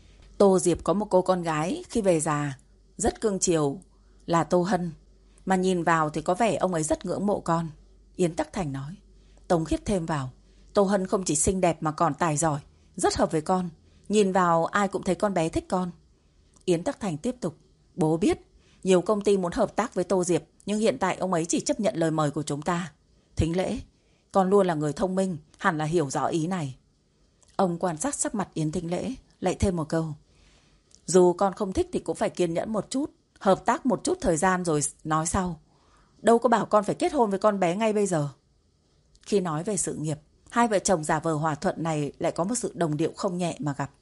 [SPEAKER 1] Tô Diệp có một cô con gái khi về già rất cưng chiều là Tô Hân, mà nhìn vào thì có vẻ ông ấy rất ngưỡng mộ con. Yến Tắc Thành nói. Tống Khiết thêm vào. Tô Hân không chỉ xinh đẹp mà còn tài giỏi, rất hợp với con. Nhìn vào ai cũng thấy con bé thích con. Yến Tắc Thành tiếp tục. Bố biết nhiều công ty muốn hợp tác với Tô Diệp, nhưng hiện tại ông ấy chỉ chấp nhận lời mời của chúng ta. Thính Lễ, con luôn là người thông minh, hẳn là hiểu rõ ý này. Ông quan sát sắc mặt Yến Thính Lễ, lại thêm một câu. Dù con không thích thì cũng phải kiên nhẫn một chút, hợp tác một chút thời gian rồi nói sau. Đâu có bảo con phải kết hôn với con bé ngay bây giờ. Khi nói về sự nghiệp, hai vợ chồng giả vờ hòa thuận này lại có một sự đồng điệu không nhẹ mà gặp.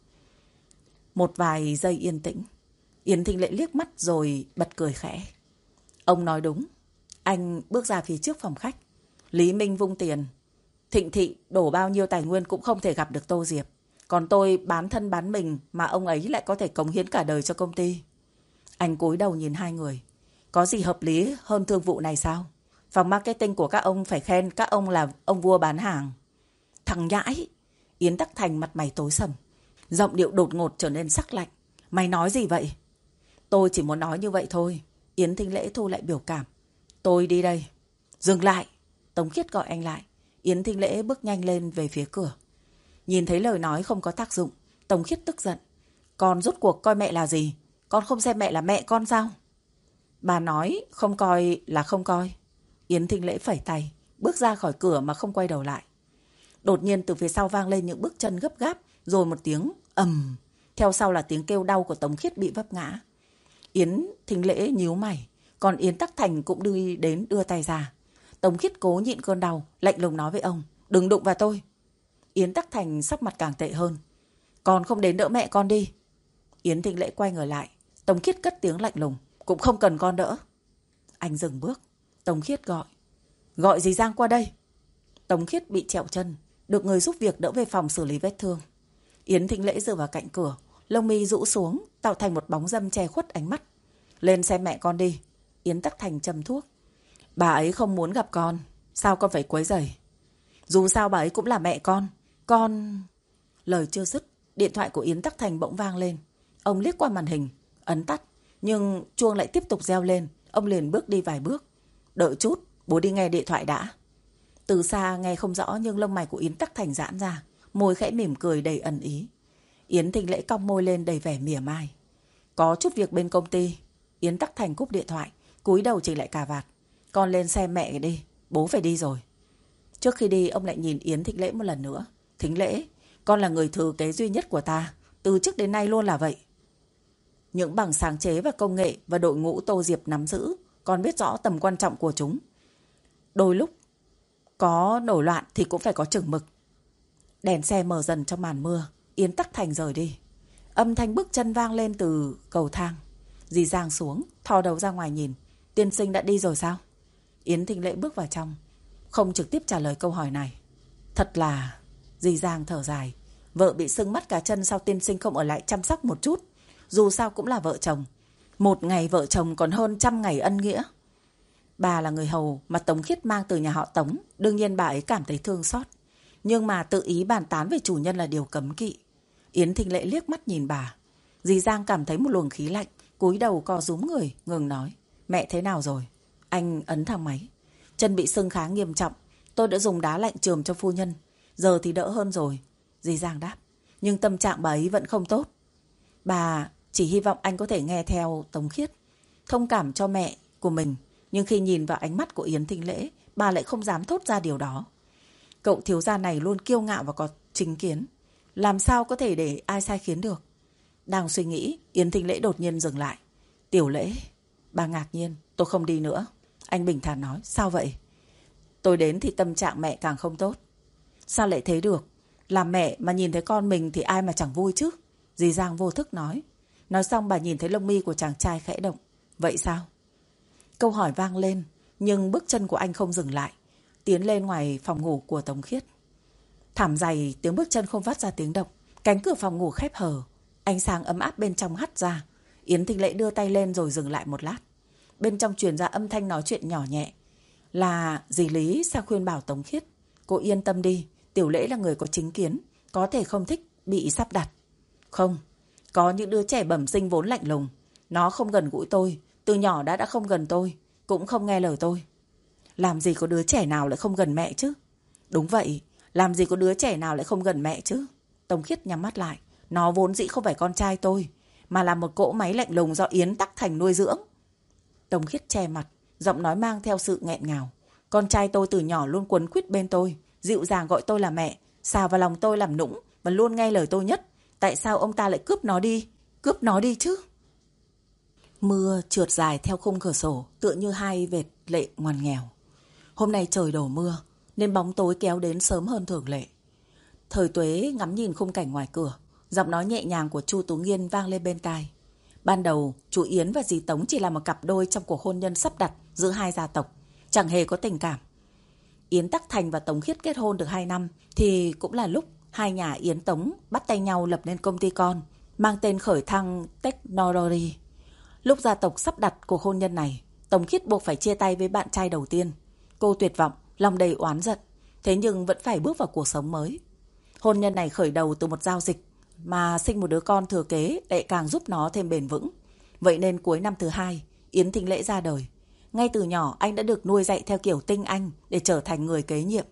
[SPEAKER 1] Một vài giây yên tĩnh, Yến Thính Lễ liếc mắt rồi bật cười khẽ. Ông nói đúng. Anh bước ra phía trước phòng khách. Lý Minh vung tiền. Thịnh thị đổ bao nhiêu tài nguyên cũng không thể gặp được Tô Diệp. Còn tôi bán thân bán mình mà ông ấy lại có thể cống hiến cả đời cho công ty. Anh cúi đầu nhìn hai người. Có gì hợp lý hơn thương vụ này sao? Phòng marketing của các ông phải khen các ông là ông vua bán hàng. Thằng nhãi! Yến Tắc Thành mặt mày tối sầm. Giọng điệu đột ngột trở nên sắc lạnh. Mày nói gì vậy? Tôi chỉ muốn nói như vậy thôi. Yến Thính Lễ thu lại biểu cảm. Tôi đi đây. Dừng lại! Tống Khiết gọi anh lại. Yến Thính Lễ bước nhanh lên về phía cửa. Nhìn thấy lời nói không có tác dụng, Tống Khiết tức giận. Con rốt cuộc coi mẹ là gì? Con không xem mẹ là mẹ con sao? Bà nói không coi là không coi. Yến Thính Lễ phẩy tay, bước ra khỏi cửa mà không quay đầu lại. Đột nhiên từ phía sau vang lên những bước chân gấp gáp, rồi một tiếng ầm. Theo sau là tiếng kêu đau của Tống Khiết bị vấp ngã. Yến Thính Lễ nhíu mày, còn Yến Tắc Thành cũng đi đến đưa tay ra. Tống Khiết cố nhịn cơn đau, lạnh lùng nói với ông. Đừng đụng vào tôi. Yến Tắc Thành sắc mặt càng tệ hơn. Con không đến đỡ mẹ con đi. Yến Thính Lễ quay người lại. Tống Khiết cất tiếng lạnh lùng. Cũng không cần con đỡ. Anh dừng bước. Tống Khiết gọi. Gọi dì Giang qua đây. Tống Khiết bị trẹo chân, được người giúp việc đỡ về phòng xử lý vết thương. Yến Thính Lễ dựa vào cạnh cửa, lông mi rũ xuống, tạo thành một bóng râm che khuất ánh mắt. Lên xem mẹ con đi. Yến Tắc Thành châm thuốc. Bà ấy không muốn gặp con. Sao con phải quấy rầy? Dù sao bà ấy cũng là mẹ con. Con... Lời chưa dứt, điện thoại của Yến Tắc Thành bỗng vang lên. Ông liếc qua màn hình, ấn tắt. Nhưng chuông lại tiếp tục reo lên. Ông liền bước đi vài bước. Đợi chút, bố đi nghe điện thoại đã. Từ xa nghe không rõ nhưng lông mày của Yến Tắc Thành giãn ra. Môi khẽ mỉm cười đầy ẩn ý. Yến Thính Lễ cong môi lên đầy vẻ mỉa mai. Có chút việc bên công ty. Yến Tắc Thành cúp điện thoại, cúi đầu chỉnh lại cà vạt. Con lên xem mẹ đi, bố phải đi rồi. Trước khi đi ông lại nhìn Yến Thính Lễ một lần nữa. Thính Lễ, con là người thừa kế duy nhất của ta. Từ trước đến nay luôn là vậy. Những bằng sáng chế và công nghệ và đội ngũ Tô Diệp nắm giữ, con biết rõ tầm quan trọng của chúng. Đôi lúc có nổi loạn thì cũng phải có chừng mực. Đèn xe mờ dần trong màn mưa. Yến Tắc Thành rời đi. Âm thanh bước chân vang lên từ cầu thang. Dì Giang xuống, thò đầu ra ngoài nhìn. Tiên sinh đã đi rồi sao? Yến Thịnh Lễ bước vào trong, không trực tiếp trả lời câu hỏi này. Thật là... Dì Giang thở dài. Vợ bị sưng mắt cả chân, sao tiên sinh không ở lại chăm sóc một chút? Dù sao cũng là vợ chồng. Một ngày vợ chồng còn hơn 100 ngày ân nghĩa. Bà là người hầu mà Tống Khiết mang từ nhà họ Tống. Đương nhiên bà ấy cảm thấy thương xót. Nhưng mà tự ý bàn tán về chủ nhân là điều cấm kỵ. Yến Thịnh Lễ liếc mắt nhìn bà. Dì Giang cảm thấy một luồng khí lạnh, cúi đầu co rúm người, ngừng nói. Mẹ thế nào rồi? Anh ấn thang máy. Chân bị sưng khá nghiêm trọng. Tôi đã dùng đá lạnh chườm cho phu nhân. Giờ thì đỡ hơn rồi. Dì Giang đáp. Nhưng tâm trạng bà ấy vẫn không tốt. Bà chỉ hy vọng anh có thể nghe theo Tống Khiết, thông cảm cho mẹ của mình. Nhưng khi nhìn vào ánh mắt của Yến Thịnh Lễ, bà lại không dám thốt ra điều đó. Cậu thiếu gia này luôn kiêu ngạo và có chính kiến. Làm sao có thể để ai sai khiến được? Đang suy nghĩ, Yến Thịnh Lễ đột nhiên dừng lại. Tiểu Lễ. Bà ngạc nhiên. Tôi không đi nữa. Anh bình thản nói. Sao vậy? Tôi đến thì tâm trạng mẹ càng không tốt. Sao lại thế được? Làm mẹ mà nhìn thấy con mình thì ai mà chẳng vui chứ? Dì Giang vô thức nói. Nói xong bà nhìn thấy lông mi của chàng trai khẽ động. Vậy sao? Câu hỏi vang lên, nhưng bước chân của anh không dừng lại. Tiến lên ngoài phòng ngủ của Tống Khiết. Thảm dày, tiếng bước chân không phát ra tiếng động. Cánh cửa phòng ngủ khép hờ. Ánh sáng ấm áp bên trong hắt ra. Yến Thịnh Lễ đưa tay lên rồi dừng lại một lát. Bên trong truyền ra âm thanh nói chuyện nhỏ nhẹ. Là dì Lý sao khuyên bảo Tống Khiết. Cô yên tâm đi, Tiểu Lễ là người có chính kiến. Có thể không thích bị sắp đặt. Không, có những đứa trẻ bẩm sinh vốn lạnh lùng. Nó không gần gũi tôi. Từ nhỏ đã không gần tôi. Cũng không nghe lời tôi. Làm gì có đứa trẻ nào lại không gần mẹ chứ? Đúng vậy, làm gì có đứa trẻ nào lại không gần mẹ chứ? Tống Khiết nhắm mắt lại. Nó vốn dĩ không phải con trai tôi, mà là một cỗ máy lạnh lùng do Yến Tắc Thành nuôi dưỡng. Tống Khiết che mặt, giọng nói mang theo sự nghẹn ngào. Con trai tôi từ nhỏ luôn quấn quýt bên tôi, dịu dàng gọi tôi là mẹ, xà vào lòng tôi làm nũng và luôn nghe lời tôi nhất. Tại sao ông ta lại cướp nó đi? Cướp nó đi chứ? Mưa trượt dài theo khung cửa sổ, tựa như hai vệt lệ ngoằn nghèo. Hôm nay trời đổ mưa, nên bóng tối kéo đến sớm hơn thường lệ. Thời Tuế ngắm nhìn khung cảnh ngoài cửa, giọng nói nhẹ nhàng của Chu Tú Nghiên vang lên bên tai. Ban đầu, chú Yến và dì Tống chỉ là một cặp đôi trong cuộc hôn nhân sắp đặt giữa hai gia tộc, chẳng hề có tình cảm. Yến Tắc Thành và Tống Khiết kết hôn được 2 năm thì cũng là lúc hai nhà Yến Tống bắt tay nhau lập nên công ty con mang tên Khởi Thăng Technology. Lúc gia tộc sắp đặt cuộc hôn nhân này, Tống Khiết buộc phải chia tay với bạn trai đầu tiên. Cô tuyệt vọng, lòng đầy oán giận, thế nhưng vẫn phải bước vào cuộc sống mới. Hôn nhân này khởi đầu từ một giao dịch, mà sinh một đứa con thừa kế lại càng giúp nó thêm bền vững. Vậy nên cuối năm thứ 2, Yến Thịnh Lễ ra đời. Ngay từ nhỏ anh đã được nuôi dạy theo kiểu tinh anh để trở thành người kế nhiệm.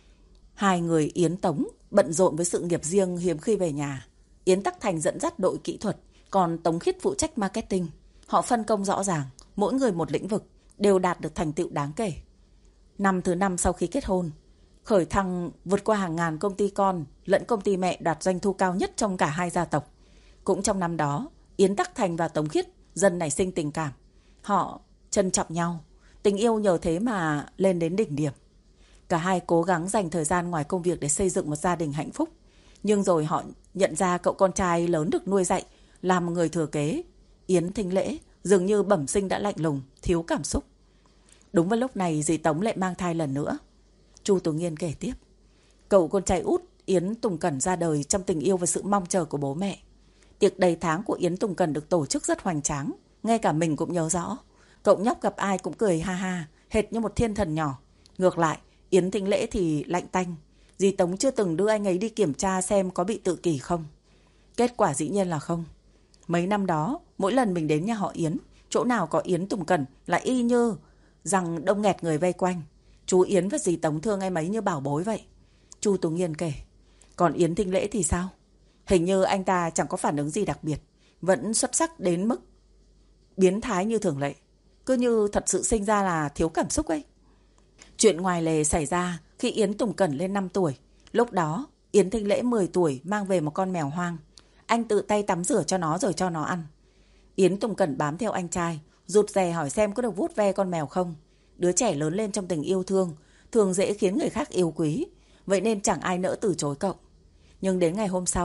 [SPEAKER 1] Hai người Yến Tống bận rộn với sự nghiệp riêng hiếm khi về nhà. Yến Tắc Thành dẫn dắt đội kỹ thuật, còn Tống Khiết phụ trách marketing. Họ phân công rõ ràng, mỗi người một lĩnh vực, đều đạt được thành tựu đáng kể. Năm thứ 5 sau khi kết hôn, Khởi Thăng vượt qua hàng ngàn công ty con lẫn công ty mẹ đạt doanh thu cao nhất trong cả hai gia tộc. Cũng trong năm đó, Yến Tắc Thành và Tống Khiết dần nảy sinh tình cảm. Họ trân trọng nhau, tình yêu nhờ thế mà lên đến đỉnh điểm. Cả hai cố gắng dành thời gian ngoài công việc để xây dựng một gia đình hạnh phúc. Nhưng rồi họ nhận ra cậu con trai lớn được nuôi dạy là một người thừa kế. Yến Thịnh Lễ dường như bẩm sinh đã lạnh lùng, thiếu cảm xúc. Đúng vào lúc này dì Tống lại mang thai lần nữa. Chu Tú Nghiên kể tiếp. Cậu con trai út Yến Tùng Cẩn ra đời trong tình yêu và sự mong chờ của bố mẹ. Tiệc đầy tháng của Yến Tùng Cẩn được tổ chức rất hoành tráng. Ngay cả mình cũng nhớ rõ. Cậu nhóc gặp ai cũng cười ha ha, hệt như một thiên thần nhỏ. Ngược lại, Yến Thịnh Lễ thì lạnh tanh. Dì Tống chưa từng đưa anh ấy đi kiểm tra xem có bị tự kỷ không. Kết quả dĩ nhiên là không. Mấy năm đó, mỗi lần mình đến nhà họ Yến, chỗ nào có Yến Tùng Cẩn là y như rằng đông nghẹt người vây quanh. Chú Yến và dì Tống thương em ấy như bảo bối vậy. Chu Tú Nghiên kể. Còn Yến Thịnh Lễ thì sao? Hình như anh ta chẳng có phản ứng gì đặc biệt, vẫn xuất sắc đến mức biến thái như thường lệ. Cứ như thật sự sinh ra là thiếu cảm xúc ấy. Chuyện ngoài lề xảy ra khi Yến Tùng Cẩn lên 5 tuổi. Lúc đó, Yến Thịnh Lễ 10 tuổi mang về một con mèo hoang. Anh tự tay tắm rửa cho nó rồi cho nó ăn. Yến Tùng Cẩn bám theo anh trai, rụt rè hỏi xem có được vuốt ve con mèo không. Đứa trẻ lớn lên trong tình yêu thương, thường dễ khiến người khác yêu quý. Vậy nên chẳng ai nỡ từ chối cậu. Nhưng đến ngày hôm sau,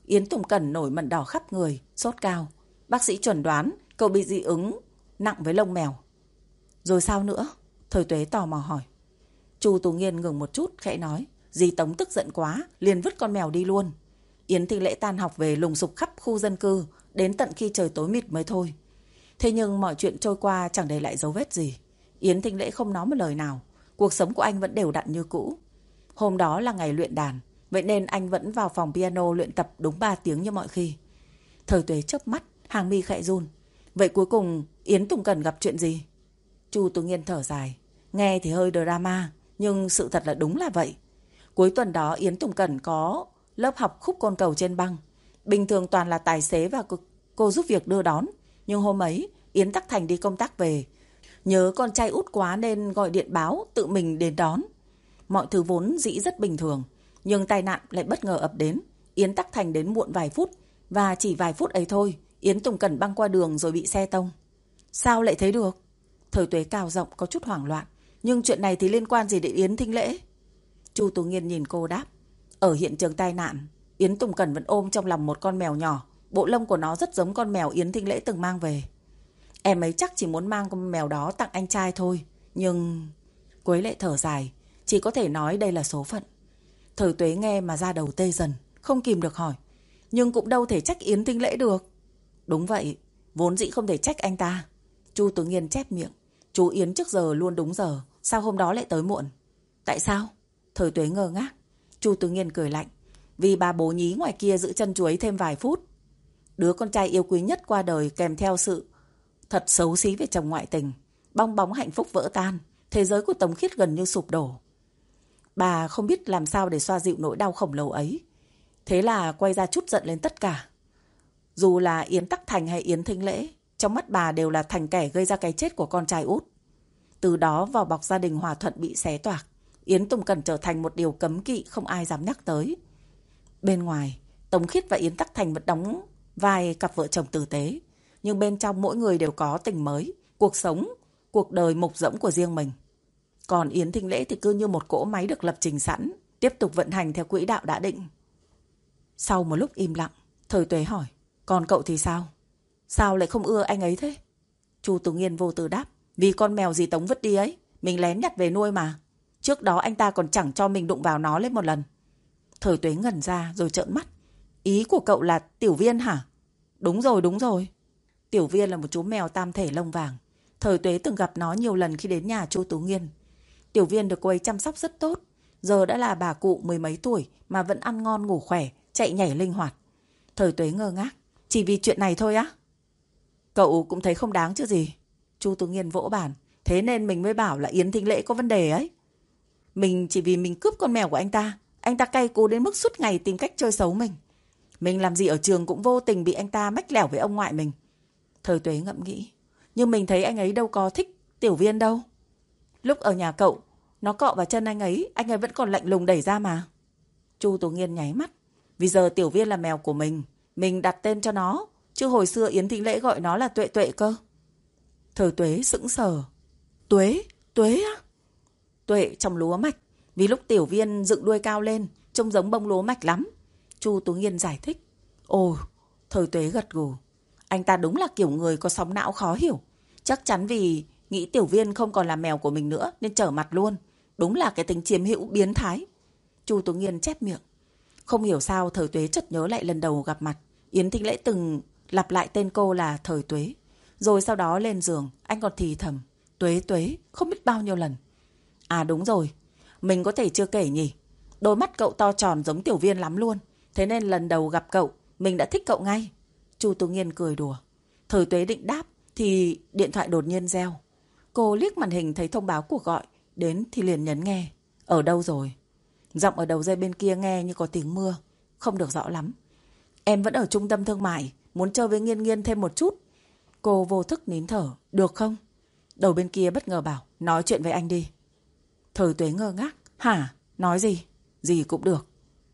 [SPEAKER 1] Yến Tùng Cẩn nổi mẩn đỏ khắp người, sốt cao. Bác sĩ chuẩn đoán cậu bị dị ứng nặng với lông mèo. Rồi sao nữa? Thời Tuế tò mò hỏi. Chu Tú Nghiên ngừng một chút, khẽ nói. Dì Tống tức giận quá, liền vứt con mèo đi luôn. Yến Thị Lễ tan học về lùng sục khắp khu dân cư, đến tận khi trời tối mịt mới thôi. Thế nhưng mọi chuyện trôi qua chẳng để lại dấu vết gì. Yến Thị Lễ không nói một lời nào. Cuộc sống của anh vẫn đều đặn như cũ. Hôm đó là ngày luyện đàn, vậy nên anh vẫn vào phòng piano luyện tập đúng 3 tiếng như mọi khi. Thời Tuế chớp mắt, hàng mi khẽ run. Vậy cuối cùng Yến Tùng Cẩn gặp chuyện gì? Chu Tú Nghiên thở dài. Nghe thì hơi drama, nhưng sự thật là đúng là vậy. Cuối tuần đó Yến Tùng Cẩn có lớp học khúc côn cầu trên băng. Bình thường toàn là tài xế và cô giúp việc đưa đón. Nhưng hôm ấy Yến Tắc Thành đi công tác về. Nhớ con trai út quá nên gọi điện báo tự mình đến đón. Mọi thứ vốn dĩ rất bình thường. Nhưng tai nạn lại bất ngờ ập đến. Yến Tắc Thành đến muộn vài phút. Và chỉ vài phút ấy thôi Yến Tùng Cẩn băng qua đường rồi bị xe tông. Sao lại thế được? Thời Tuế cao giọng có chút hoảng loạn. Nhưng chuyện này thì liên quan gì đến Yến Thinh Lễ? Chu Tú Nghiên nhìn cô đáp. Ở hiện trường tai nạn, Yến Tùng Cẩn vẫn ôm trong lòng một con mèo nhỏ. Bộ lông của nó rất giống con mèo Yến Thinh Lễ từng mang về. Em ấy chắc chỉ muốn mang con mèo đó tặng anh trai thôi. Nhưng... Quế Lệ thở dài. Chỉ có thể nói đây là số phận. Thời Tuế nghe mà da đầu tê dần, không kìm được hỏi. Nhưng cũng đâu thể trách Yến Thinh Lễ được. Đúng vậy, vốn dĩ không thể trách anh ta. Chu Tú Nghiên chép miệng. Chú Yến trước giờ luôn đúng giờ, sao hôm đó lại tới muộn? Tại sao? Thời Tuế ngơ ngác. Chu Tú Nghiên cười lạnh. Vì bà bố nhí ngoài kia giữ chân chú ấy thêm vài phút. Đứa con trai yêu quý nhất qua đời kèm theo sự thật xấu xí về chồng ngoại tình. Bong bóng hạnh phúc vỡ tan. Thế giới của Tống Khiết gần như sụp đổ. Bà không biết làm sao để xoa dịu nỗi đau khổng lồ ấy. Thế là quay ra trút giận lên tất cả. Dù là Yến Tắc Thành hay Yến Thinh Lễ, trong mắt bà đều là thành kẻ gây ra cái chết của con trai út. Từ đó vỏ bọc gia đình hòa thuận bị xé toạc. Yến Tùng Cẩn trở thành một điều cấm kỵ không ai dám nhắc tới. Bên ngoài, Tống Khiết và Yến Tắc Thành vẫn đóng vai cặp vợ chồng tử tế. Nhưng bên trong mỗi người đều có tình mới, cuộc sống, cuộc đời mộc rỗng của riêng mình. Còn Yến Thinh Lễ thì cứ như một cỗ máy được lập trình sẵn, tiếp tục vận hành theo quỹ đạo đã định. Sau một lúc im lặng, Thời Tuế hỏi. Còn cậu thì sao? Sao lại không ưa anh ấy thế? Chu Tú Nghiên vô tư đáp. Vì con mèo dì Tống vứt đi ấy, mình lén nhặt về nuôi mà. Trước đó anh ta còn chẳng cho mình đụng vào nó lên một lần. Thời Tuế ngẩn ra rồi trợn mắt. Ý của cậu là Tiểu Viên hả? Đúng rồi, đúng rồi. Tiểu Viên là một chú mèo tam thể lông vàng. Thời Tuế từng gặp nó nhiều lần khi đến nhà Chu Tú Nghiên. Tiểu Viên được cô ấy chăm sóc rất tốt. Giờ đã là bà cụ 10 mấy tuổi mà vẫn ăn ngon ngủ khỏe, chạy nhảy linh hoạt. Thời Tuế ngơ ngác. Chỉ vì chuyện này thôi á? Cậu cũng thấy không đáng chứ gì. Chu Tú Nghiên vỗ bàn. Thế nên mình mới bảo là Yến Thinh Lễ có vấn đề ấy. Mình chỉ vì mình cướp con mèo của anh ta. Anh ta cay cú đến mức suốt ngày tìm cách chơi xấu mình. Mình làm gì ở trường cũng vô tình bị anh ta mách lẻo với ông ngoại mình. Thời Tuế ngẫm nghĩ. Nhưng mình thấy anh ấy đâu có thích Tiểu Viên đâu. Lúc ở nhà cậu, nó cọ vào chân anh ấy vẫn còn lạnh lùng đẩy ra mà. Chu Tú Nghiên nháy mắt. Vì giờ Tiểu Viên là mèo của mình đặt tên cho nó. Chứ hồi xưa Yến Thinh Lễ gọi nó là Tuệ Tuệ cơ. Thời Tuế sững sờ. Tuế á? Tuệ trong lúa mạch. Vì lúc Tiểu Viên dựng đuôi cao lên, trông giống bông lúa mạch lắm. Chu Tú Nghiên giải thích. Ồ, Thời Tuế gật gù. Anh ta đúng là kiểu người có sóng não khó hiểu. Chắc chắn vì nghĩ Tiểu Viên không còn là mèo của mình nữa nên trở mặt luôn. Đúng là cái tính chiếm hữu biến thái. Chu Tú Nghiên chép miệng. Không hiểu sao Thời Tuế chợt nhớ lại lần đầu gặp mặt. Yến Thinh Lễ từng lặp lại tên cô là Thời Tuế. Rồi sau đó lên giường, anh còn thì thầm. Tuế, không biết bao nhiêu lần. À đúng rồi, mình có thể chưa kể nhỉ. Đôi mắt cậu to tròn giống Tiểu Viên lắm luôn. Thế nên lần đầu gặp cậu, mình đã thích cậu ngay. Chu Tú Nghiên cười đùa. Thời Tuế định đáp thì điện thoại đột nhiên reo. Cô liếc màn hình thấy thông báo cuộc gọi. Đến thì liền nhấn nghe. Ở đâu rồi? Giọng ở đầu dây bên kia nghe như có tiếng mưa. Không được rõ lắm. Em vẫn ở trung tâm thương mại. Muốn chơi với Nghiên Nghiên thêm một chút. Cô vô thức nín thở. Được không? Đầu bên kia bất ngờ bảo. Nói chuyện với anh đi. Thời Tuế ngơ ngác. Hả? Nói gì? Gì cũng được.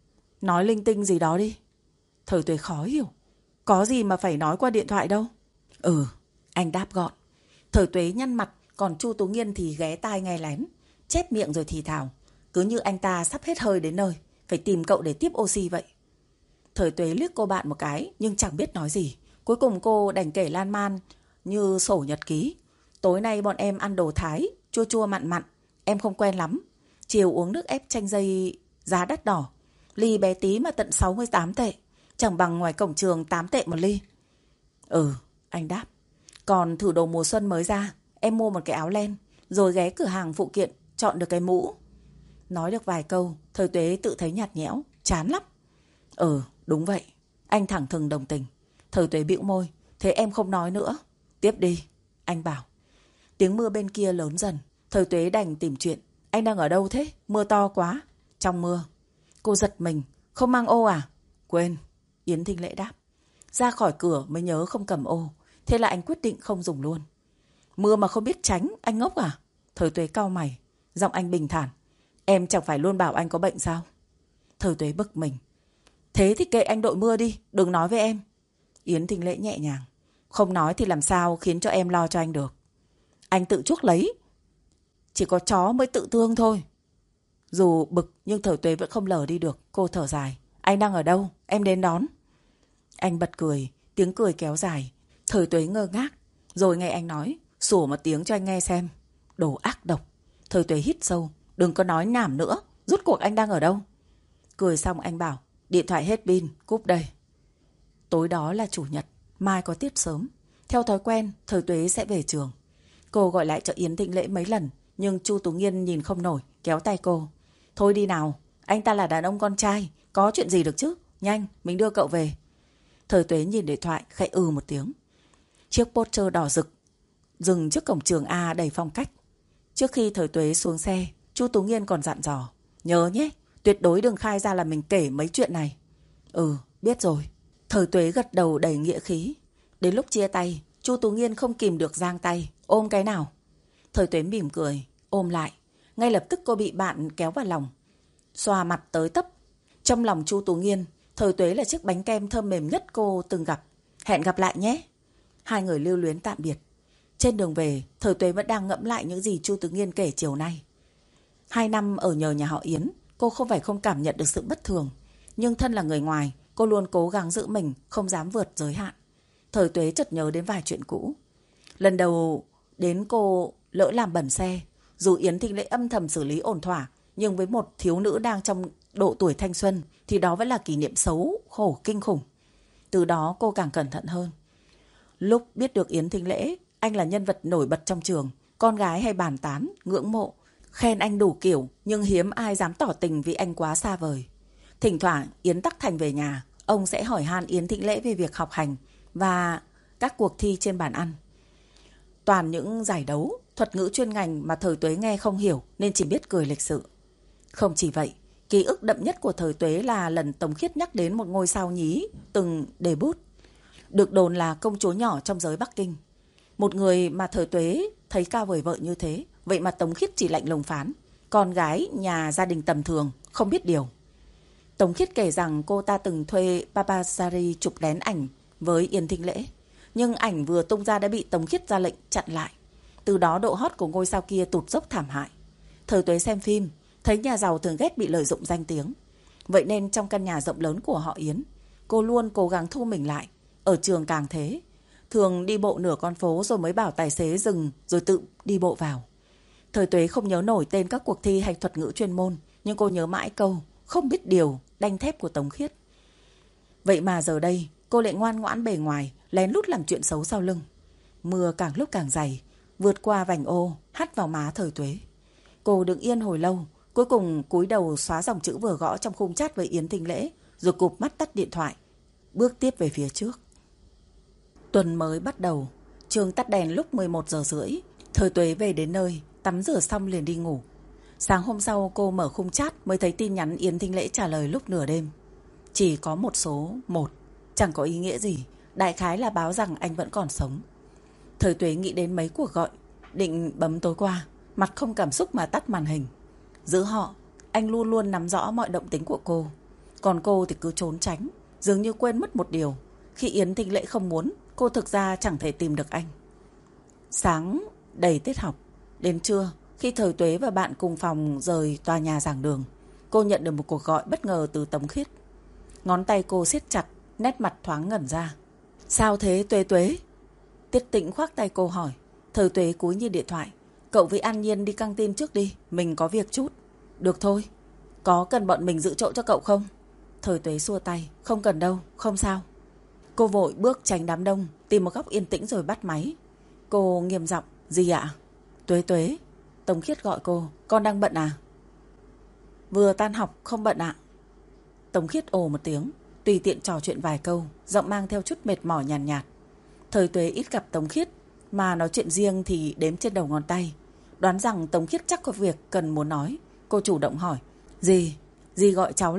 [SPEAKER 1] Nói linh tinh gì đó đi. Thời Tuế khó hiểu. Có gì mà phải nói qua điện thoại đâu. Ừ, anh đáp gọn. Thời Tuế nhăn mặt. Còn Chu Tú Nghiên thì ghé tai nghe lén. Chép miệng rồi thì thào. Cứ như anh ta sắp hết hơi đến nơi. Phải tìm cậu để tiếp oxy vậy. Thời Tuế liếc cô bạn một cái nhưng chẳng biết nói gì. Cuối cùng cô đành kể lan man như sổ nhật ký. Tối nay bọn em ăn đồ Thái, chua chua mặn mặn, em không quen lắm. Chiều uống nước ép chanh dây giá đắt đỏ, ly bé tí mà tận 68 tệ, chẳng bằng ngoài cổng trường 8 tệ một ly. Ừ, anh đáp. Còn thử đồ mùa xuân mới ra, em mua một cái áo len, rồi ghé cửa hàng phụ kiện chọn được cái mũ. Nói được vài câu, Thời Tuế tự thấy nhạt nhẽo, chán lắm. Ừ, đúng vậy. Anh thẳng thừng đồng tình. Thời Tuế bĩu môi. Thế em không nói nữa. Tiếp đi, anh bảo. Tiếng mưa bên kia lớn dần. Thời Tuế đành tìm chuyện. Anh đang ở đâu thế? Mưa to quá. Trong mưa. Cô giật mình. Không mang ô à? Quên. Yến Thinh Lễ đáp. Ra khỏi cửa mới nhớ không cầm ô. Thế là anh quyết định không dùng luôn. Mưa mà không biết tránh, anh ngốc à? Thời Tuế cau mày. Giọng anh bình thản. Em chẳng phải luôn bảo anh có bệnh sao? Thời Tuế bực mình. Thế thì kệ anh đội mưa đi, đừng nói với em. Yến Thinh Lễ nhẹ nhàng. Không nói thì làm sao khiến cho em lo cho anh được. Anh tự chuốc lấy. Chỉ có chó mới tự thương thôi. Dù bực nhưng Thời Tuế vẫn không lờ đi được. Cô thở dài. Anh đang ở đâu? Em đến đón. Anh bật cười. Tiếng cười kéo dài. Thời Tuế ngơ ngác. Rồi nghe anh nói. Sủa một tiếng cho anh nghe xem. Đồ ác độc. Thời Tuế hít sâu. Đừng có nói nhảm nữa. Rốt cuộc anh đang ở đâu? Cười xong anh bảo. Điện thoại hết pin. Cúp đây. Tối đó là chủ nhật. Mai có tiết sớm. Theo thói quen Thời Tuế sẽ về trường. Cô gọi lại cho Yến Thinh Lễ mấy lần. Nhưng Chu Tú Nghiên nhìn không nổi. Kéo tay cô. Thôi đi nào. Anh ta là đàn ông con trai. Có chuyện gì được chứ? Nhanh mình đưa cậu về. Thời Tuế nhìn điện thoại khẽ một tiếng. Chiếc Porsche đỏ rực dừng trước cổng trường A đầy phong cách. Trước khi Thời Tuế xuống xe, Chu Tú Nghiên còn dặn dò. Nhớ nhé, tuyệt đối đừng khai ra là mình kể mấy chuyện này. Ừ, biết rồi. Thời Tuế gật đầu đầy nghĩa khí. Đến lúc chia tay, Chu Tú Nghiên không kìm được giang tay. Ôm cái nào? Thời Tuế mỉm cười, ôm lại. Ngay lập tức cô bị bạn kéo vào lòng. Xòa mặt tới tấp. Trong lòng Chu Tú Nghiên, Thời Tuế là chiếc bánh kem thơm mềm nhất cô từng gặp. Hẹn gặp lại nhé. Hai người lưu luyến tạm biệt. Trên đường về, Thời Tuế vẫn đang ngẫm lại những gì Chu Tú Nghiên kể chiều nay. 2 năm ở nhờ nhà họ Yến, cô không phải không cảm nhận được sự bất thường. Nhưng thân là người ngoài, cô luôn cố gắng giữ mình, không dám vượt giới hạn. Thời Tuế chợt nhớ đến vài chuyện cũ. Lần đầu đến cô lỡ làm bẩn xe. Dù Yến Thinh Lễ âm thầm xử lý ổn thỏa, nhưng với một thiếu nữ đang trong độ tuổi thanh xuân thì đó vẫn là kỷ niệm xấu, khổ kinh khủng. Từ đó cô càng cẩn thận hơn. Lúc biết được Yến Thinh Lễ, anh là nhân vật nổi bật trong trường, con gái hay bàn tán, ngưỡng mộ, khen anh đủ kiểu, nhưng hiếm ai dám tỏ tình vì anh quá xa vời. Thỉnh thoảng Yến Tắc Thành về nhà, ông sẽ hỏi han Yến Thinh Lễ về việc học hành và các cuộc thi trên bàn ăn. Toàn những giải đấu, thuật ngữ chuyên ngành mà Thời Tuế nghe không hiểu nên chỉ biết cười lịch sự. Không chỉ vậy, ký ức đậm nhất của Thời Tuế là lần Tống Khiết nhắc đến một ngôi sao nhí từng debut. Được đồn là công chúa nhỏ trong giới Bắc Kinh. Một người mà Thời Tuế thấy cao vời vợi như thế, vậy mà Tống Khiết chỉ lạnh lùng phán. Con gái nhà gia đình tầm thường, không biết điều. Tống Khiết kể rằng cô ta từng thuê paparazzi chụp lén ảnh với Yến Thinh Lễ. Nhưng ảnh vừa tung ra đã bị Tống Khiết ra lệnh chặn lại. Từ đó độ hot của ngôi sao kia tụt dốc thảm hại. Thời Tuế xem phim, thấy nhà giàu thường ghét bị lợi dụng danh tiếng. Vậy nên trong căn nhà rộng lớn của họ Yến, cô luôn cố gắng thu mình lại. Ở trường càng thế, thường đi bộ nửa con phố rồi mới bảo tài xế dừng rồi tự đi bộ vào. Thời Tuế không nhớ nổi tên các cuộc thi hay thuật ngữ chuyên môn, nhưng cô nhớ mãi câu không biết điều, đanh thép của Tống Khiết. Vậy mà giờ đây, cô lại ngoan ngoãn bề ngoài, lén lút làm chuyện xấu sau lưng. Mưa càng lúc càng dày, vượt qua vành ô, hắt vào má Thời Tuế. Cô đứng yên hồi lâu, cuối cùng cúi đầu xóa dòng chữ vừa gõ trong khung chat với Yến Thinh Lễ, rồi cụp mắt tắt điện thoại, bước tiếp về phía trước. Tuần mới bắt đầu, trường tắt đèn lúc 11 giờ rưỡi. Thời Tuế về đến nơi, tắm rửa xong liền đi ngủ. Sáng hôm sau cô mở khung chat mới thấy tin nhắn Yến Thinh Lễ trả lời lúc nửa đêm. Chỉ có một số 1, chẳng có ý nghĩa gì, đại khái là báo rằng anh vẫn còn sống. Thời Tuế nghĩ đến mấy cuộc gọi, định bấm tối qua, mặt không cảm xúc mà tắt màn hình. Giữa họ, anh luôn luôn nắm rõ mọi động tính của cô. Còn cô thì cứ trốn tránh, dường như quên mất một điều. Khi Yến Thinh Lễ không muốn, cô thực ra chẳng thể tìm được anh. Sáng đầy tiết học, đến trưa, khi Thời Tuế và bạn cùng phòng rời tòa nhà giảng đường, cô nhận được một cuộc gọi bất ngờ từ Tống Khiết. Ngón tay cô siết chặt, nét mặt thoáng ngẩn ra. Sao thế Tuế Tuế? Tiết Tĩnh khoác tay cô hỏi. Thời Tuế cúi nhìn điện thoại. Cậu với An Nhiên đi căng tin trước đi, mình có việc chút. Được thôi. Có cần bọn mình giữ chỗ cho cậu không? Thời Tuế xua tay. Không cần đâu, không sao. Cô vội bước tránh đám đông, tìm một góc yên tĩnh rồi bắt máy. Cô nghiêm giọng. Gì ạ? Tuế Tuế. Tống Khiết gọi cô. Con đang bận à? Vừa tan học, không bận ạ. Tống Khiết ồ một tiếng, tùy tiện trò chuyện vài câu, giọng mang theo chút mệt mỏi nhàn nhạt. Thời Tuế ít gặp Tống Khiết, mà nói chuyện riêng thì đếm trên đầu ngón tay. Đoán rằng Tống Khiết chắc có việc cần muốn nói. Cô chủ động hỏi. Dì gọi cháu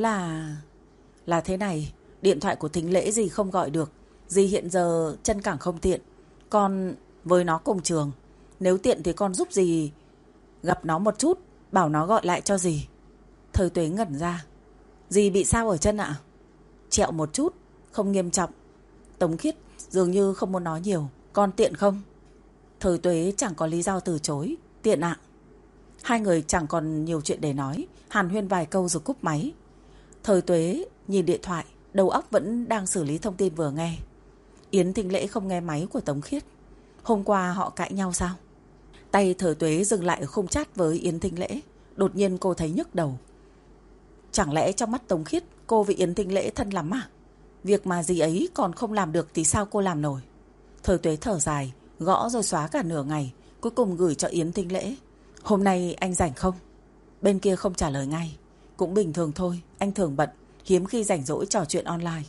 [SPEAKER 1] là thế này. Điện thoại của Thính Lễ dì không gọi được. Dì hiện giờ chân cẳng không tiện. Con với nó cùng trường. Nếu tiện thì con giúp dì gặp nó một chút, bảo nó gọi lại cho dì. Thời Tuế ngẩn ra. Dì bị sao ở chân ạ? Trẹo một chút, không nghiêm trọng. Tống Khiết dường như không muốn nói nhiều. Con tiện không? Thời Tuế chẳng có lý do từ chối. Tiện ạ. Hai người chẳng còn nhiều chuyện để nói, hàn huyên vài câu rồi cúp máy. Thời Tuế nhìn điện thoại, đầu óc vẫn đang xử lý thông tin vừa nghe. Yến Thính Lễ không nghe máy của Tống Khiết. Hôm qua họ cãi nhau sao? Tay Thời Tuế dừng lại ở khung chat với Yến Thính Lễ. Đột nhiên cô thấy nhức đầu. Chẳng lẽ trong mắt Tống Khiết cô với Yến Thính Lễ thân lắm à? Việc mà dì ấy còn không làm được thì sao cô làm nổi? Thời Tuế thở dài, gõ rồi xóa cả nửa ngày, cuối cùng gửi cho Yến Thính Lễ. Hôm nay anh rảnh không? Bên kia không trả lời ngay. Cũng bình thường thôi, anh thường bận, hiếm khi rảnh rỗi trò chuyện online.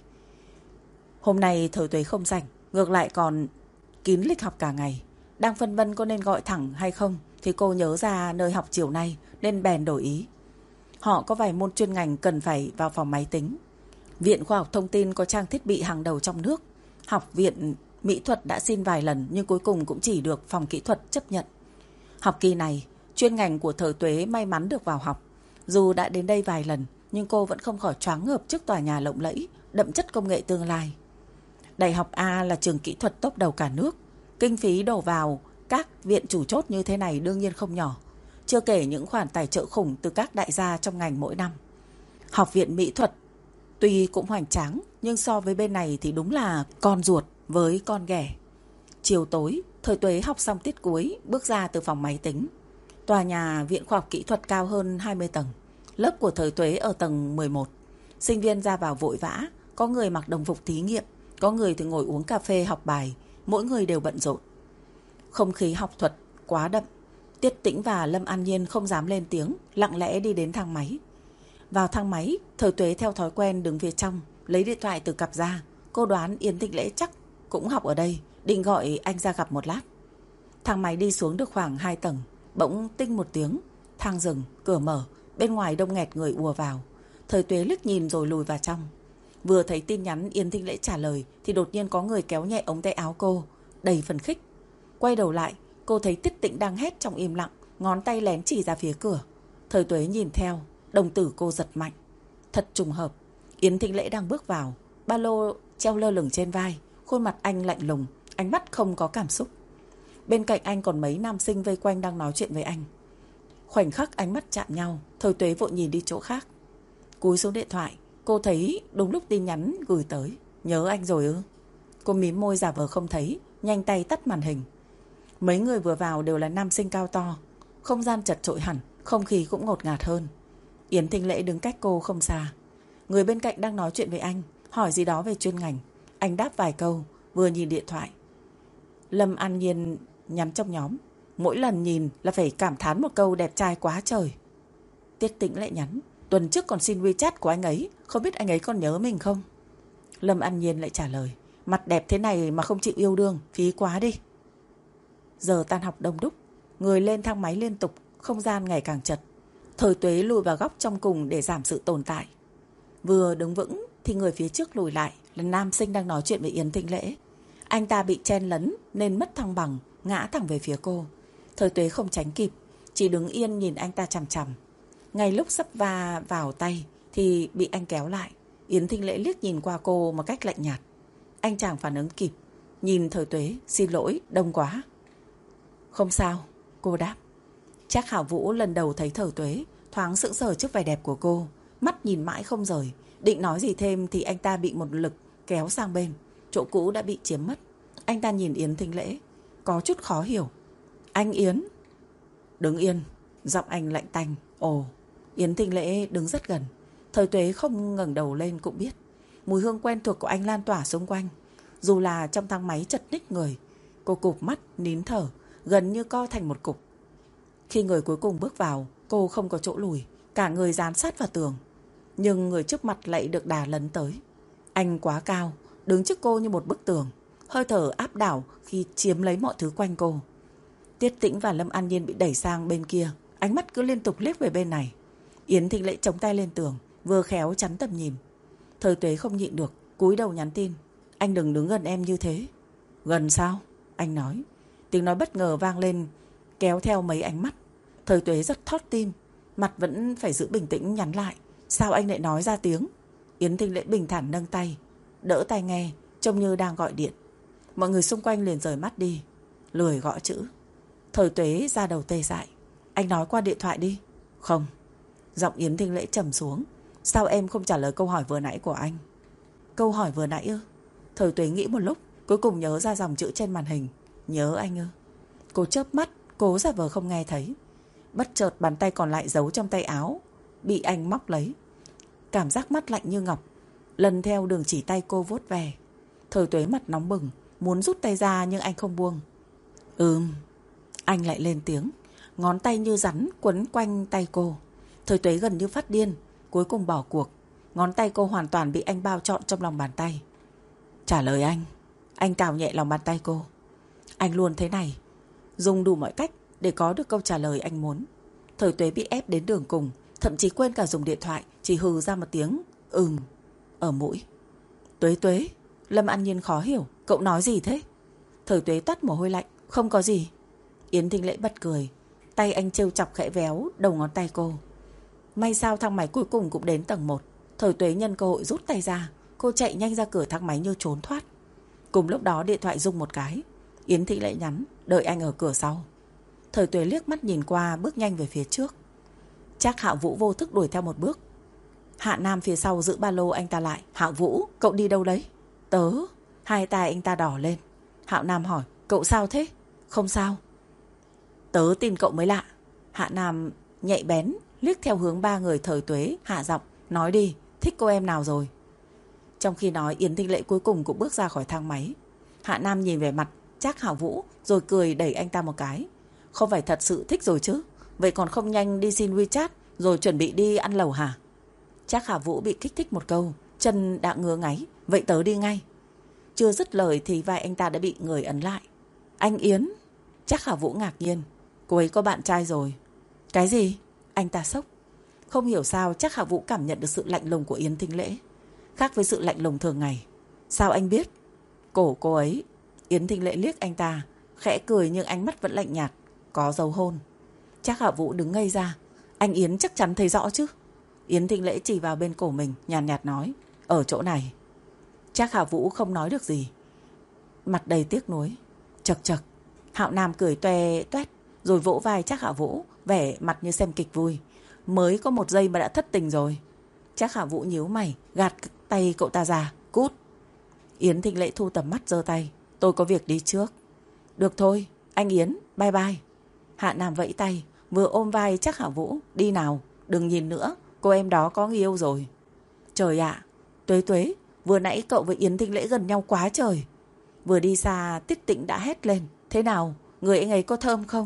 [SPEAKER 1] Hôm nay Thời Tuế không rảnh, ngược lại còn kín lịch học cả ngày. Đang phân vân có nên gọi thẳng hay không thì cô nhớ ra nơi học chiều nay nên bèn đổi ý. Họ có vài môn chuyên ngành cần phải vào phòng máy tính. Viện Khoa học Thông tin có trang thiết bị hàng đầu trong nước. Học viện Mỹ thuật đã xin vài lần nhưng cuối cùng cũng chỉ được phòng kỹ thuật chấp nhận. Học kỳ này, chuyên ngành của Thời Tuế may mắn được vào học. Dù đã đến đây vài lần nhưng cô vẫn không khỏi choáng ngợp trước tòa nhà lộng lẫy, đậm chất công nghệ tương lai. Đại học A là trường kỹ thuật top đầu cả nước. Kinh phí đổ vào các viện chủ chốt như thế này đương nhiên không nhỏ. Chưa kể những khoản tài trợ khủng từ các đại gia trong ngành mỗi năm. Học viện Mỹ thuật tuy cũng hoành tráng nhưng so với bên này thì đúng là con ruột với con ghẻ. Chiều tối, Thời Tuế học xong tiết cuối, bước ra từ phòng máy tính. Tòa nhà Viện Khoa học Kỹ thuật cao hơn 20 tầng. Lớp của Thời Tuế ở tầng 11. Sinh viên ra vào vội vã, có người mặc đồng phục thí nghiệm, có người thì ngồi uống cà phê học bài, mỗi người đều bận rộn. Không khí học thuật quá đậm. Tiết Tĩnh và Lâm An Nhiên không dám lên tiếng, lặng lẽ đi đến thang máy. Vào thang máy, Thời Tuế theo thói quen đứng phía trong, lấy điện thoại từ cặp ra. Cô đoán Yến Thính Lễ chắc cũng học ở đây, định gọi anh ra gặp một lát. Thang máy đi xuống được khoảng 2 tầng, bỗng tinh một tiếng, thang dừng, cửa mở, bên ngoài đông nghẹt người ùa vào. Thời Tuế liếc nhìn rồi lùi vào trong. Vừa thấy tin nhắn Yến Thính Lễ trả lời thì đột nhiên có người kéo nhẹ ống tay áo cô, đầy phấn khích. Quay đầu lại, cô thấy Tiết Tĩnh đang hét trong im lặng, ngón tay lén chỉ ra phía cửa. Thời Tuế nhìn theo, đồng tử cô giật mạnh. Thật trùng hợp, Yến Thính Lễ đang bước vào, ba lô treo lơ lửng trên vai, khuôn mặt anh lạnh lùng, ánh mắt không có cảm xúc. Bên cạnh anh còn mấy nam sinh vây quanh đang nói chuyện với anh. Khoảnh khắc ánh mắt chạm nhau, Thời Tuế vội nhìn đi chỗ khác. Cúi xuống điện thoại, cô thấy đúng lúc tin nhắn gửi tới. Nhớ anh rồi ư? Cô mím môi giả vờ không thấy, nhanh tay tắt màn hình. Mấy người vừa vào đều là nam sinh cao to. Không gian chật chội hẳn, không khí cũng ngột ngạt hơn. Yến Thính Lễ đứng cách cô không xa. Người bên cạnh đang nói chuyện với anh, hỏi gì đó về chuyên ngành. Anh đáp vài câu, vừa nhìn điện thoại. Lâm An Nhiên nhắn trong nhóm. Mỗi lần nhìn là phải cảm thán một câu đẹp trai quá trời. Tiết Tĩnh lại nhắn. Tuần trước còn xin WeChat của anh ấy, không biết anh ấy còn nhớ mình không? Lâm An Nhiên lại trả lời. Mặt đẹp thế này mà không chịu yêu đương, phí quá đi. Giờ tan học đông đúc, người lên thang máy liên tục, không gian ngày càng chật. Thời Tuế lùi vào góc trong cùng để giảm sự tồn tại. Vừa đứng vững thì người phía trước lùi lại là nam sinh đang nói chuyện với Yến Thính Lễ. Anh ta bị chen lấn nên mất thăng bằng, ngã thẳng về phía cô. Thời Tuế không tránh kịp, chỉ đứng yên nhìn anh ta chằm chằm. Ngay lúc sắp va vào tay thì bị anh kéo lại. Yến Thính Lễ liếc nhìn qua cô một cách lạnh nhạt. Anh chàng phản ứng kịp, nhìn Thời Tuế. Xin lỗi, đông quá. Không sao, cô đáp. Trác Hảo Vũ lần đầu thấy Thời Tuế, thoáng sững sờ trước vẻ đẹp của cô. mắt nhìn mãi không rời. Định nói gì thêm thì anh ta bị một lực kéo sang bên. Chỗ cũ đã bị chiếm mất. Anh ta nhìn Yến Thính Lễ, có chút khó hiểu. Anh Yến. Đứng yên. Giọng anh lạnh tanh. Ồ. Yến Thính Lễ đứng rất gần. Thời Tuế không ngẩng đầu lên cũng biết. Mùi hương quen thuộc của anh lan tỏa xung quanh. Dù là trong thang máy chật ních người. Cô cụp mắt, nín thở, gần như co thành một cục. Khi người cuối cùng bước vào, cô không có chỗ lùi, cả người dán sát vào tường. Nhưng người trước mặt lại được đà lấn tới. Anh quá cao, đứng trước cô như một bức tường. Hơi thở áp đảo khi chiếm lấy mọi thứ quanh cô. Tiết Tĩnh và Lâm An Nhiên bị đẩy sang bên kia. Ánh mắt cứ liên tục liếc về bên này. Yến Thính Lễ chống tay lên tường, vừa khéo chắn tầm nhìn. Thời Tuế không nhịn được, cúi đầu nhắn tin. Anh đừng đứng gần em như thế. Gần sao? Anh nói. Tiếng nói bất ngờ vang lên, kéo theo mấy ánh mắt. Thời Tuế rất thót tim, mặt vẫn phải giữ bình tĩnh nhắn lại. Sao anh lại nói ra tiếng? Yến Thính Lễ bình thản nâng tay, đỡ tai nghe, trông như đang gọi điện. Mọi người xung quanh liền rời mắt đi, lười gõ chữ. Thời Tuế ra đầu tê dại. Anh nói qua điện thoại đi. Không. Giọng Yến Thính Lễ trầm xuống. Sao em không trả lời câu hỏi vừa nãy của anh? Câu hỏi vừa nãy ư? Thời Tuế nghĩ một lúc, cuối cùng nhớ ra dòng chữ trên màn hình. Nhớ anh ư? Cô chớp mắt, cố giả vờ không nghe thấy. Bất chợt bàn tay còn lại giấu trong tay áo bị anh móc lấy. Cảm giác mắt lạnh như ngọc, lần theo đường chỉ tay cô vuốt về. Thời Tuế mặt nóng bừng, muốn rút tay ra nhưng anh không buông. Anh lại lên tiếng, ngón tay như rắn quấn quanh tay cô. Thời Tuế gần như phát điên, cuối cùng bỏ cuộc. Ngón tay cô hoàn toàn bị anh bao trọn trong lòng bàn tay. Trả lời anh. Anh cào nhẹ lòng bàn tay cô. Anh luôn thế này, dùng đủ mọi cách để có được câu trả lời anh muốn. Thời Tuế bị ép đến đường cùng, thậm chí quên cả dùng điện thoại, chỉ hừ ra một tiếng ở mũi. Tuế. Lâm An Nhiên khó hiểu, cậu nói gì thế? Thời Tuế toát mồ hôi lạnh. Không có gì. Yến Thính Lễ bật cười, tay anh trêu chọc khẽ véo đầu ngón tay cô. May sao thang máy cuối cùng cũng đến tầng 1. Thời Tuế nhân cơ hội rút tay ra. Cô chạy nhanh ra cửa thang máy như trốn thoát. Cùng lúc đó điện thoại rung một cái. Yến Thính Lễ nhắn, đợi anh ở cửa sau. Thời Tuế liếc mắt nhìn qua, bước nhanh về phía trước. Trác Hạo Vũ vô thức đuổi theo một bước. Hạ Nam phía sau giữ ba lô anh ta lại. Hạo Vũ, cậu đi đâu đấy? Tớ. Hai tay anh ta đỏ lên. Hạo Nam hỏi, cậu sao thế? Không sao. Tớ tin cậu mới lạ. Hạ Nam nhạy bén liếc theo hướng ba người. Thời Tuế hạ giọng, nói đi, thích cô em nào rồi? Trong khi nói, Yến Thính Lễ cuối cùng cũng bước ra khỏi thang máy. Hạ Nam nhìn về mặt Trác Hạo Vũ rồi cười đẩy anh ta một cái. Không phải thật sự thích rồi chứ? Vậy còn không nhanh đi xin WeChat rồi chuẩn bị đi ăn lẩu hả? Trác Hạo Vũ bị kích thích một câu, chân đã ngứa ngáy. Vậy tớ đi ngay. Chưa dứt lời thì vai anh ta đã bị người ấn lại. Anh Yến. Trác Hạo Vũ ngạc nhiên. Cô ấy có bạn trai rồi. Cái gì? Anh ta sốc. Không hiểu sao Trác Hạo Vũ cảm nhận được sự lạnh lùng của Yến Thính Lễ, khác với sự lạnh lùng thường ngày. Sao anh biết? Cổ cô ấy. Yến Thính Lễ liếc anh ta, khẽ cười nhưng ánh mắt vẫn lạnh nhạt. Có dấu hôn. Trác Hạo Vũ đứng ngây ra. Anh Yến chắc chắn thấy rõ chứ? Yến Thính Lễ chỉ vào bên cổ mình, nhàn nhạt nói, ở chỗ này. Trác Hạo Vũ không nói được gì, mặt đầy tiếc nuối. Chật. Hạo Nam cười toe toét rồi vỗ vai Trác Hạo Vũ, vẻ mặt như xem kịch vui. Mới có 1 giây mà đã thất tình rồi. Trác Hạo Vũ nhíu mày, gạt tay cậu ta ra. Cút. Yến Thính Lễ thu tầm mắt giơ tay. Tôi có việc đi trước. Được thôi, anh Yến, bye bye. Hạ Nam vẫy tay, vừa ôm vai Trác Hạo Vũ. Đi nào, đừng nhìn nữa, cô em đó có người yêu rồi. Trời ạ, Tuế, vừa nãy cậu với Yến Thính Lễ gần nhau quá trời. Vừa đi xa, Tiết Tĩnh đã hét lên. Thế nào, người anh ấy có thơm không?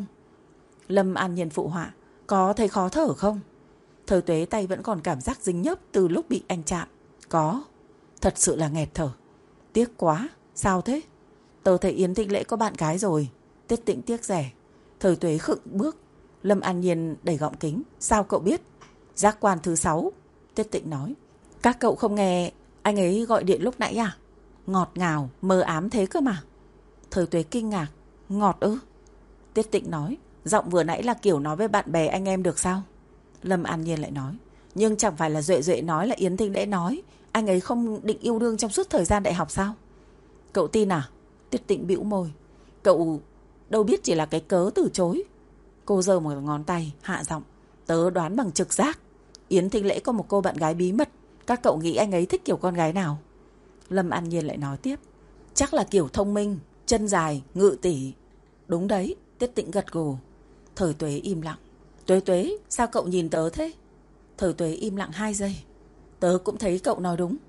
[SPEAKER 1] Lâm An Nhiên phụ họa. Có thấy khó thở không? Thời Tuế tay vẫn còn cảm giác dính nhớp từ lúc bị anh chạm. Có. Thật sự là nghẹt thở. Tiếc quá. Sao thế? Tớ thấy Yến Thính Lễ có bạn gái rồi. Tiết Tĩnh tiếc rẻ. Thời Tuế khựng bước. Lâm An Nhiên đẩy gọng kính. Sao cậu biết? Giác quan thứ 6. Tiết Tĩnh nói. Các cậu không nghe anh ấy gọi điện lúc nãy à? Ngọt ngào, mờ ám thế cơ mà. Thời Tuế kinh ngạc. Ngọt ư? Tiết Tĩnh nói. Giọng vừa nãy là kiểu nói với bạn bè anh em được sao? Lâm An Nhiên lại nói. Nhưng chẳng phải là Duệ nói là Yến Thính Lễ nói anh ấy không định yêu đương trong suốt thời gian đại học sao? Cậu tin à? Tiết Tĩnh bĩu môi. Cậu đâu biết chỉ là cái cớ từ chối. Cô giơ một ngón tay, hạ giọng. Tớ đoán bằng trực giác. Yến Thính Lễ có một cô bạn gái bí mật. Các cậu nghĩ anh ấy thích kiểu con gái nào? Lâm An Nhiên lại nói tiếp. Chắc là kiểu thông minh, chân dài, ngự tỷ. Đúng đấy, Tiết Tĩnh gật gù. Thời Tuế im lặng. Tuế Tuế, sao cậu nhìn tớ thế? Thời Tuế im lặng 2 giây. Tớ cũng thấy cậu nói đúng.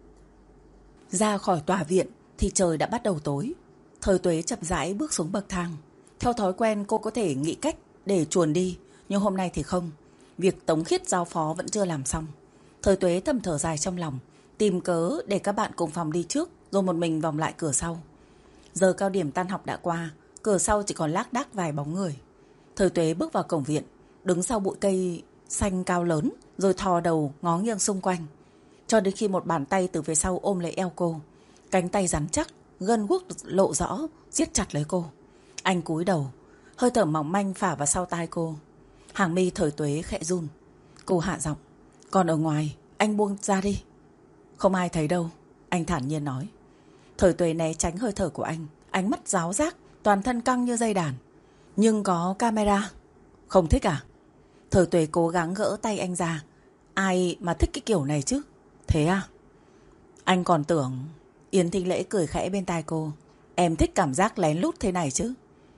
[SPEAKER 1] Ra khỏi tòa viện thì trời đã bắt đầu tối. Thời Tuế chậm rãi bước xuống bậc thang. Theo thói quen cô có thể nghĩ cách để chuồn đi, nhưng hôm nay thì không. Việc Tống Khiết giao phó vẫn chưa làm xong. Thời Tuế thầm thở dài trong lòng, tìm cớ để các bạn cùng phòng đi trước, rồi một mình vòng lại cửa sau. Giờ cao điểm tan học đã qua, cửa sau chỉ còn lác đác vài bóng người. Thời Tuế bước vào cổng viện, đứng sau bụi cây xanh cao lớn, rồi thò đầu ngó nghiêng xung quanh, cho đến khi một bàn tay từ phía sau ôm lấy eo cô. Cánh tay rắn chắc, gân guốc lộ rõ, siết chặt lấy cô. Anh cúi đầu, hơi thở mỏng manh phả vào sau tai cô. Hàng mi Thời Tuế khẽ run. Cô hạ giọng. Còn ở ngoài, anh buông ra đi. Không ai thấy đâu, anh thản nhiên nói. Thời Tuế né tránh hơi thở của anh, ánh mắt ráo rác, toàn thân căng như dây đàn. Nhưng có camera. Không thích à? Thời Tuế cố gắng gỡ tay anh ra. Ai mà thích cái kiểu này chứ? Thế à? Anh còn tưởng... Yến Thính Lễ cười khẽ bên tai cô. Em thích cảm giác lén lút thế này chứ?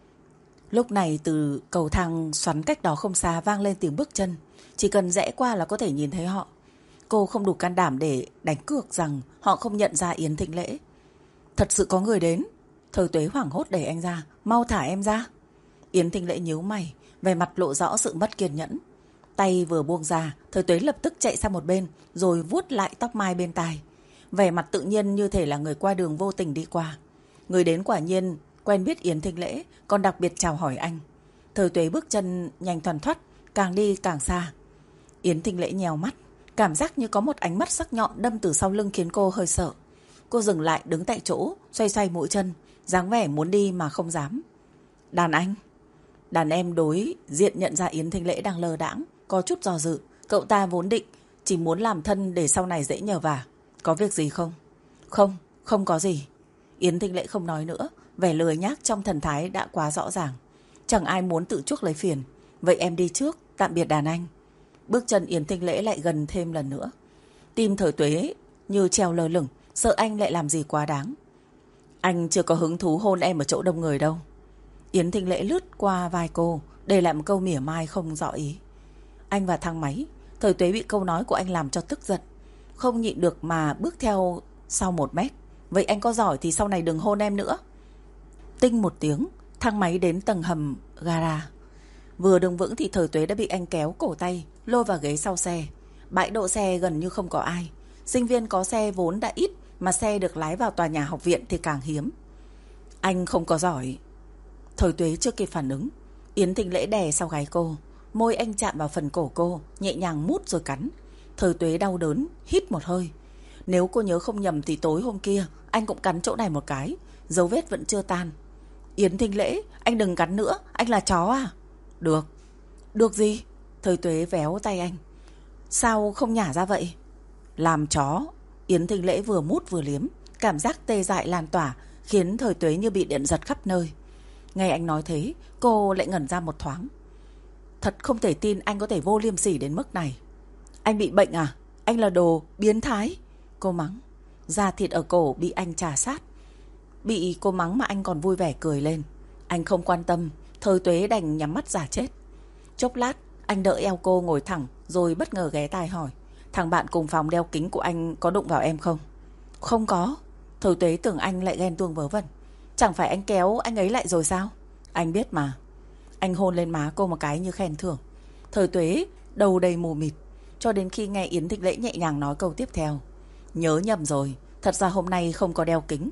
[SPEAKER 1] Lúc này từ cầu thang xoắn cách đó không xa vang lên tiếng bước chân. Chỉ cần rẽ qua là có thể nhìn thấy họ. Cô không đủ can đảm để đánh cược rằng họ không nhận ra Yến Thính Lễ. Thật sự có người đến. Thời Tuế hoảng hốt đẩy anh ra. Mau thả em ra. Yến Thính Lễ nhíu mày, vẻ mặt lộ rõ sự mất kiên nhẫn. Tay vừa buông ra, Thời Tuế lập tức chạy sang một bên, rồi vuốt lại tóc mai bên tai. Vẻ mặt tự nhiên như thể là người qua đường vô tình đi qua. Người đến quả nhiên quen biết Yến Thính Lễ, còn đặc biệt chào hỏi anh. Thời Tuế bước chân nhanh thoăn thoắt, càng đi càng xa. Yến Thính Lễ nhèo mắt, cảm giác như có một ánh mắt sắc nhọn đâm từ sau lưng khiến cô hơi sợ. Cô dừng lại đứng tại chỗ, xoay xoay mũi chân, dáng vẻ muốn đi mà không dám. Đàn anh. Đàn em đối diện nhận ra Yến Thính Lễ đang lơ đãng, có chút do dự. Cậu ta vốn định chỉ muốn làm thân để sau này dễ nhờ vả. Có việc gì không? Không, không có gì. Yến Thính Lễ không nói nữa, vẻ lười nhác trong thần thái đã quá rõ ràng. Chẳng ai muốn tự chuốc lấy phiền. Vậy em đi trước, tạm biệt đàn anh. Bước chân Yến Thính Lễ lại gần thêm lần nữa. Tim Thời Tuế như treo lơ lửng, sợ anh lại làm gì quá đáng. Anh chưa có hứng thú hôn em ở chỗ đông người đâu. Yến Thính Lễ lướt qua vai cô, để lại một câu mỉa mai không rõ ý. Anh vào thang máy. Thời Tuế bị câu nói của anh làm cho tức giận, không nhịn được mà bước theo sau 1 mét. Vậy anh có giỏi thì sau này đừng hôn em nữa. Tinh một tiếng, thang máy đến tầng hầm gara. Vừa đứng vững thì Thời Tuế đã bị anh kéo cổ tay, lôi vào ghế sau xe. Bãi đỗ xe gần như không có ai. Sinh viên có xe vốn đã ít, mà xe được lái vào tòa nhà học viện thì càng hiếm. Anh không có giỏi. Thời Tuế chưa kịp phản ứng, Yến Thính Lễ đè sau gáy cô. Môi anh chạm vào phần cổ cô, nhẹ nhàng mút rồi cắn. Thời Tuế đau đớn, hít một hơi. Nếu cô nhớ không nhầm thì tối hôm kia anh cũng cắn chỗ này một cái, dấu vết vẫn chưa tan. Yến Thính Lễ, anh đừng cắn nữa, anh là chó à? Được. Được gì? Thời Tuế véo tay anh. Sao không nhả ra vậy? Làm chó. Yến Thính Lễ vừa mút vừa liếm, cảm giác tê dại lan tỏa, khiến Thời Tuế như bị điện giật khắp nơi. Nghe anh nói thế, cô lại ngẩn ra một thoáng. Thật không thể tin anh có thể vô liêm sỉ đến mức này. Anh bị bệnh à? Anh là đồ biến thái. Cô mắng. Da thịt ở cổ bị anh chà sát. Bị cô mắng mà anh còn vui vẻ cười lên. Anh không quan tâm. Thời Tuế đành nhắm mắt giả chết. Chốc lát anh đỡ eo cô ngồi thẳng, rồi bất ngờ ghé tai hỏi. Thằng bạn cùng phòng đeo kính của anh có đụng vào em không? Không có. Thời Tuế tưởng anh lại ghen tuông vớ vẩn. Chẳng phải anh kéo anh ấy lại rồi sao? Anh biết mà. Anh hôn lên má cô một cái như khen thưởng. Thời Tuế đầu đầy mù mịt, cho đến khi nghe Yến Thính Lễ nhẹ nhàng nói câu tiếp theo. Nhớ nhầm rồi, thật ra hôm nay không có đeo kính.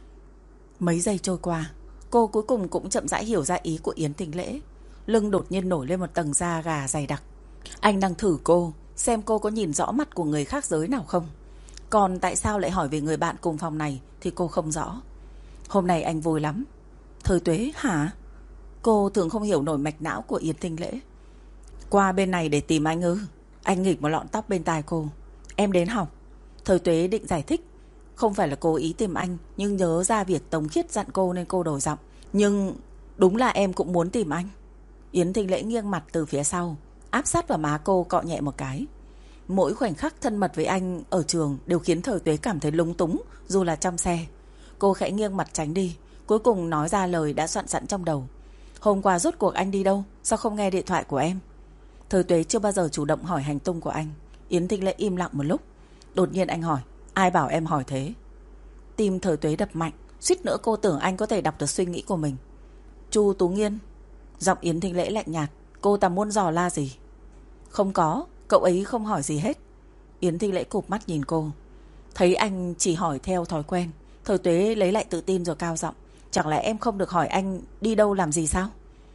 [SPEAKER 1] Mấy giây trôi qua, cô cuối cùng cũng chậm rãi hiểu ra ý của Yến Thính Lễ. Lưng đột nhiên nổi lên một tầng da gà dày đặc. Anh đang thử cô, xem cô có nhìn rõ mặt của người khác giới nào không. Còn tại sao lại hỏi về người bạn cùng phòng này thì cô không rõ. Hôm nay anh vui lắm. Thời Tuế hả? Cô thường không hiểu nổi mạch não của Yến Thính Lễ. Qua bên này để tìm anh ư? Anh nghịch một lọn tóc bên tai cô. Em đến học. Thời Tuế định giải thích, không phải là cố ý tìm anh, nhưng nhớ ra việc Tống Khiết dặn cô nên cô đổi giọng. Nhưng đúng là em cũng muốn tìm anh. Yến Thính Lễ nghiêng mặt từ phía sau, áp sát vào má cô cọ nhẹ một cái. Mỗi khoảnh khắc thân mật với anh ở trường đều khiến Thời Tuế cảm thấy lúng túng, dù là trong xe. Cô khẽ nghiêng mặt tránh đi, cuối cùng nói ra lời đã soạn sẵn trong đầu. Hôm qua rốt cuộc anh đi đâu? Sao không nghe điện thoại của em? Thời Tuế chưa bao giờ chủ động hỏi hành tung của anh. Yến Thịnh Lễ im lặng một lúc. Đột nhiên anh hỏi, ai bảo em hỏi thế? Tim Thời Tuế đập mạnh, suýt nữa cô tưởng anh có thể đọc được suy nghĩ của mình. Chu Tú Nghiên. Giọng Yến Thịnh Lễ lạnh nhạt. Cô ta muốn dò la gì? Không có, cậu ấy không hỏi gì hết. Yến Thịnh Lễ cụp mắt nhìn cô. Thấy anh chỉ hỏi theo thói quen, Thời Tuế lấy lại tự tin rồi cao giọng. Chẳng lẽ em không được hỏi anh đi đâu làm gì sao?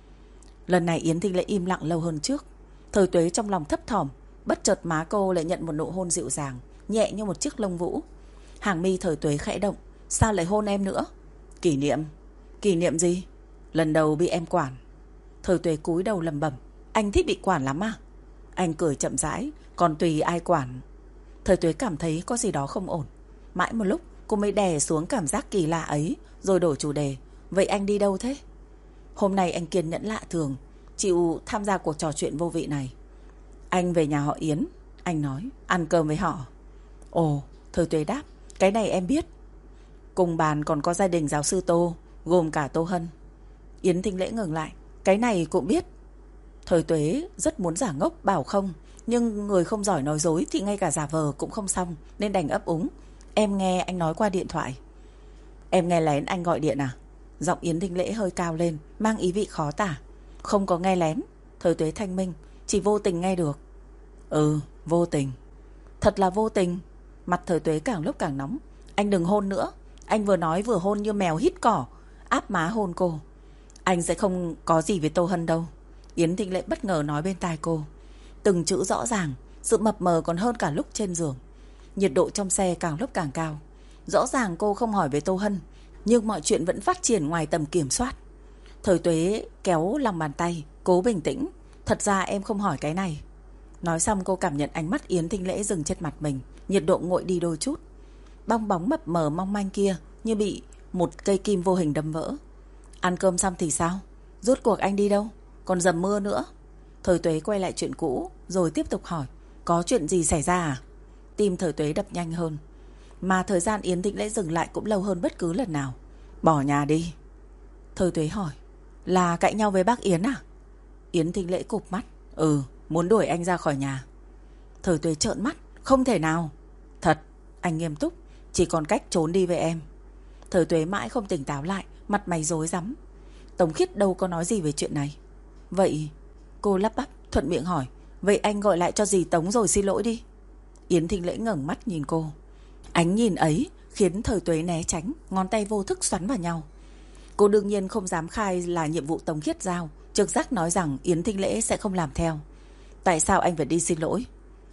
[SPEAKER 1] Lần này Yến Thịnh Lễ im lặng lâu hơn trước. Thời Tuế trong lòng thấp thỏm, bất chợt má cô lại nhận một nụ hôn dịu dàng, nhẹ như một chiếc lông vũ. Hàng mi Thời Tuế khẽ động. Sao lại hôn em nữa? Kỷ niệm. Kỷ niệm gì? Lần đầu bị em quản. Thời Tuế cúi đầu lẩm bẩm. Anh thích bị quản lắm à? Anh cười chậm rãi. Còn tùy ai quản. Thời Tuế cảm thấy có gì đó không ổn. Mãi một lúc cô mới đè xuống cảm giác kỳ lạ ấy, rồi đổi chủ đề. Vậy anh đi đâu thế? Hôm nay anh kiên nhẫn lạ thường, chịu tham gia cuộc trò chuyện vô vị này. Anh về nhà họ Yến. Anh nói, ăn cơm với họ. Ồ, Thời Tuế đáp, cái này em biết. Cùng bàn còn có gia đình giáo sư Tô, gồm cả Tô Hân. Yến Thịnh Lễ ngừng lại, cái này cũng biết. Thời Tuế rất muốn giả ngốc bảo không, nhưng người không giỏi nói dối thì ngay cả giả vờ cũng không xong, nên đành ấp úng. Em nghe anh nói qua điện thoại. Em nghe lén anh gọi điện à? Giọng Yến Thịnh Lễ hơi cao lên, mang ý vị khó tả. Không có nghe lén. Thời Tuế thanh minh, chỉ vô tình nghe được. Ừ, vô tình. Thật là vô tình. Mặt Thời Tuế càng lúc càng nóng. Anh đừng hôn nữa. Anh vừa nói vừa hôn như mèo hít cỏ, áp má hôn cô. Anh sẽ không có gì với Tô Hân đâu. Yến Thịnh Lễ bất ngờ nói bên tai cô. Từng chữ rõ ràng, sự mập mờ còn hơn cả lúc trên giường. Nhiệt độ trong xe càng lúc càng cao. Rõ ràng cô không hỏi về Tô Hân, nhưng mọi chuyện vẫn phát triển ngoài tầm kiểm soát. Thời Tuế kéo lòng bàn tay, cố bình tĩnh. Thật ra em không hỏi cái này. Nói xong cô cảm nhận ánh mắt Yến Thịnh Lễ dừng trên mặt mình. Nhiệt độ nguội đi đôi chút. Bong bóng mập mờ mong manh kia như bị một cây kim vô hình đâm vỡ. Ăn cơm xong thì sao? Rốt cuộc anh đi đâu? Còn dầm mưa nữa. Thời Tuế quay lại chuyện cũ, rồi tiếp tục hỏi. Có chuyện gì xảy ra à? Tim Thời Tuế đập nhanh hơn. Mà thời gian Yến Thịnh Lễ dừng lại cũng lâu hơn bất cứ lần nào. Bỏ nhà đi. Thời Tuế hỏi. Là cãi nhau với bác Yến à? Yến Thịnh Lễ cụp mắt. Ừ, muốn đuổi anh ra khỏi nhà. Thời Tuế trợn mắt. Không thể nào. Thật. Anh nghiêm túc. Chỉ còn cách trốn đi với em. Thời Tuế mãi không tỉnh táo lại, mặt mày rối rắm. Tống Khiết đâu có nói gì về chuyện này. Vậy cô lắp bắp thuận miệng hỏi. Vậy anh gọi lại cho dì Tống rồi xin lỗi đi. Yến Thịnh Lễ ngẩng mắt nhìn cô. Ánh nhìn ấy khiến Thời Tuế né tránh, ngón tay vô thức xoắn vào nhau. Cô đương nhiên không dám khai là nhiệm vụ Tống Khiết giao, trực giác nói rằng Yến Thịnh Lễ sẽ không làm theo. Tại sao anh phải đi xin lỗi?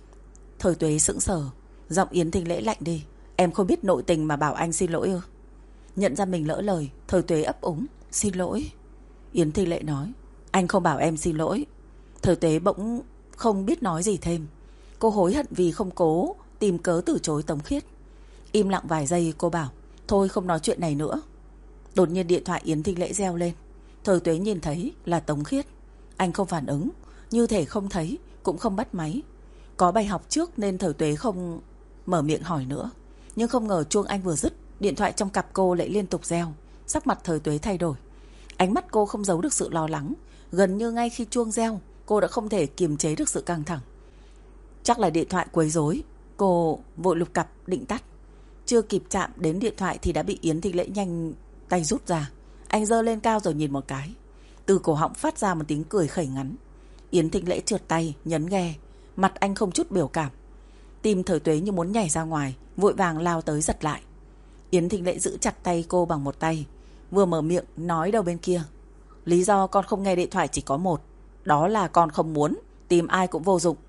[SPEAKER 1] Thời Tuế sững sờ. Giọng Yến Thịnh Lễ lạnh đi. Em không biết nội tình mà bảo anh xin lỗi ư? Nhận ra mình lỡ lời, Thời Tuế ấp úng. Xin lỗi. Yến Thịnh Lễ nói. Anh không bảo em xin lỗi. Thời Tuế bỗng không biết nói gì thêm. Cô hối hận vì không cố tìm cớ từ chối Tống Khiết. Im lặng vài giây cô bảo. Thôi không nói chuyện này nữa. Đột nhiên điện thoại Yến Thịnh Lễ reo lên. Thời Tuế nhìn thấy là Tống Khiết. Anh không phản ứng, như thể không thấy, cũng không bắt máy. Có bài học trước nên Thời Tuế không mở miệng hỏi nữa. Nhưng không ngờ chuông anh vừa dứt, điện thoại trong cặp cô lại liên tục reo. Sắc mặt Thời Tuế thay đổi. Ánh mắt cô không giấu được sự lo lắng. Gần như ngay khi chuông reo, cô đã không thể kiềm chế được sự căng thẳng. Chắc là điện thoại quấy rối. Cô vội lục cặp định tắt. Chưa kịp chạm đến điện thoại thì đã bị Yến Thịnh Lễ nhanh tay rút ra. Anh giơ lên cao rồi nhìn một cái. Từ cổ họng phát ra một tiếng cười khẩy ngắn. Yến Thịnh Lễ trượt tay nhấn nghe. Mặt anh không chút biểu cảm. Tim Thời Tuế như muốn nhảy ra ngoài, vội vàng lao tới giật lại. Yến Thịnh Lễ giữ chặt tay cô bằng một tay, vừa mở miệng nói đầu bên kia. Lý do con không nghe điện thoại chỉ có một. Đó là con không muốn. Tìm ai cũng vô dụng.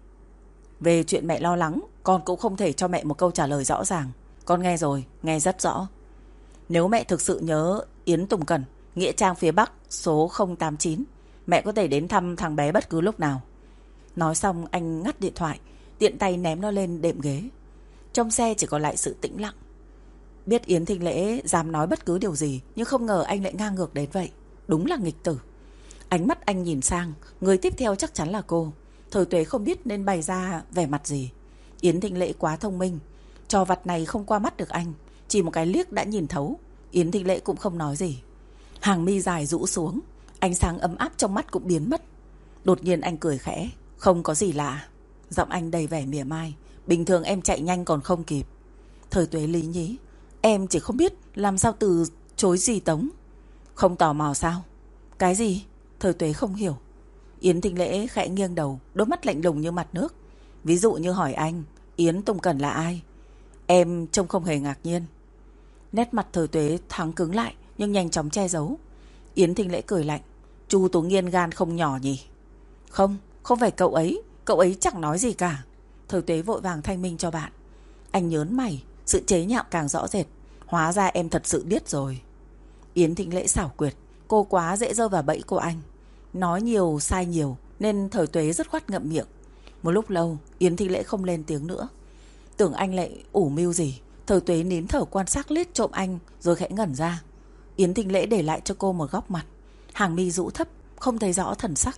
[SPEAKER 1] Về chuyện mẹ lo lắng, con cũng không thể cho mẹ một câu trả lời rõ ràng. Con nghe rồi, nghe rất rõ. Nếu mẹ thực sự nhớ Yến Tùng Cẩn, Nghĩa Trang phía Bắc, số 089, mẹ có thể đến thăm thằng bé bất cứ lúc nào. Nói xong anh ngắt điện thoại, tiện tay ném nó lên đệm ghế. Trong xe chỉ còn lại sự tĩnh lặng. Biết Yến Thịnh Lễ dám nói bất cứ điều gì, nhưng không ngờ anh lại ngang ngược đến vậy. Đúng là nghịch tử. Ánh mắt anh nhìn sang, người tiếp theo chắc chắn là cô. Thời Tuế không biết nên bày ra vẻ mặt gì. Yến Thịnh Lễ quá thông minh, trò vặt này không qua mắt được anh, chỉ một cái liếc đã nhìn thấu. Yến Thịnh Lễ cũng không nói gì. Hàng mi dài rũ xuống, ánh sáng ấm áp trong mắt cũng biến mất. Đột nhiên anh cười khẽ. Không có gì lạ. Giọng anh đầy vẻ mỉa mai. Bình thường em chạy nhanh còn không kịp. Thời Tuế lý nhí. Em chỉ không biết làm sao từ chối gì Tống. Không tò mò sao? Cái gì? Thời Tuế không hiểu. Yến Thịnh Lễ khẽ nghiêng đầu, đôi mắt lạnh lùng như mặt nước. Ví dụ như hỏi anh, Yến Tùng Cẩn là ai? Em trông không hề ngạc nhiên. Nét mặt Thời Tuế thắng cứng lại, nhưng nhanh chóng che giấu. Yến Thịnh Lễ cười lạnh. Chu Tú Nghiên gan không nhỏ nhỉ? Không, không phải cậu ấy chẳng nói gì cả. Thời Tuế vội vàng thanh minh cho bạn. Anh nhớn mày, sự chế nhạo càng rõ rệt. Hóa ra em thật sự biết rồi. Yến Thịnh Lễ xảo quyệt, cô quá dễ rơi vào bẫy của anh. Nói nhiều sai nhiều nên Thời Tuế dứt khoát ngậm miệng. Một lúc lâu Yến Thịnh Lễ không lên tiếng nữa. Tưởng anh lại ủ mưu gì. Thời Tuế nín thở quan sát liếc trộm anh, rồi khẽ ngẩn ra. Yến Thịnh Lễ để lại cho cô một góc mặt, hàng mi rũ thấp, không thấy rõ thần sắc.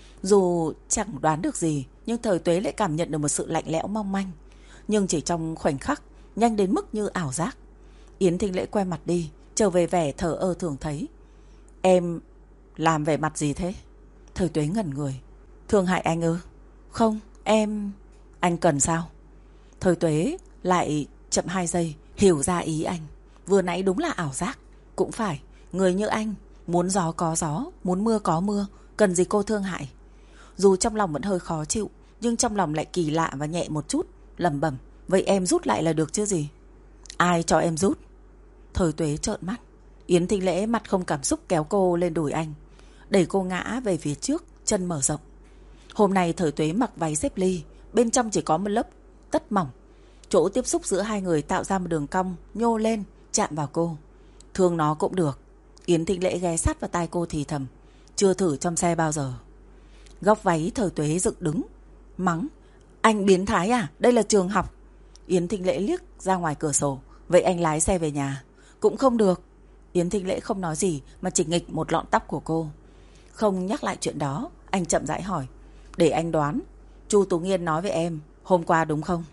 [SPEAKER 1] Dù chẳng đoán được gì, nhưng Thời Tuế lại cảm nhận được một sự lạnh lẽo mong manh. Nhưng chỉ trong khoảnh khắc, nhanh đến mức như ảo giác. Yến Thịnh Lễ quay mặt đi, trở về vẻ thờ ơ thường thấy. Em làm vẻ mặt gì thế? Thời Tuế ngẩn người. Thương hại anh ư? Không, em... Anh cần sao? Thời Tuế lại chậm 2 giây, hiểu ra ý anh. Vừa nãy đúng là ảo giác. Cũng phải, người như anh, muốn gió có gió, muốn mưa có mưa, cần gì cô thương hại. Dù trong lòng vẫn hơi khó chịu, nhưng trong lòng lại kỳ lạ và nhẹ một chút, lẩm bẩm. Vậy em rút lại là được chứ gì? Ai cho em rút? Thời Tuế trợn mắt. Yến Thịnh Lễ mặt không cảm xúc kéo cô lên đùi anh, đẩy cô ngã về phía trước, chân mở rộng. Hôm nay Thời Tuế mặc váy xếp ly, bên trong chỉ có một lớp tất mỏng. Chỗ tiếp xúc giữa hai người tạo ra một đường cong nhô lên, chạm vào cô. Thương nó cũng được. Yến Thịnh Lễ ghé sát vào tai cô thì thầm. Chưa thử trong xe bao giờ. Góc váy Thời Tuế dựng đứng, mắng. Anh biến thái à? Đây là trường học. Yến Thịnh Lễ liếc ra ngoài cửa sổ. Vậy anh lái xe về nhà. Cũng không được. Yến Thịnh Lễ không nói gì mà chỉ nghịch một lọn tóc của cô. Không nhắc lại chuyện đó, anh chậm rãi hỏi. Để anh đoán, Chu Tú Nghiên nói với em hôm qua đúng không?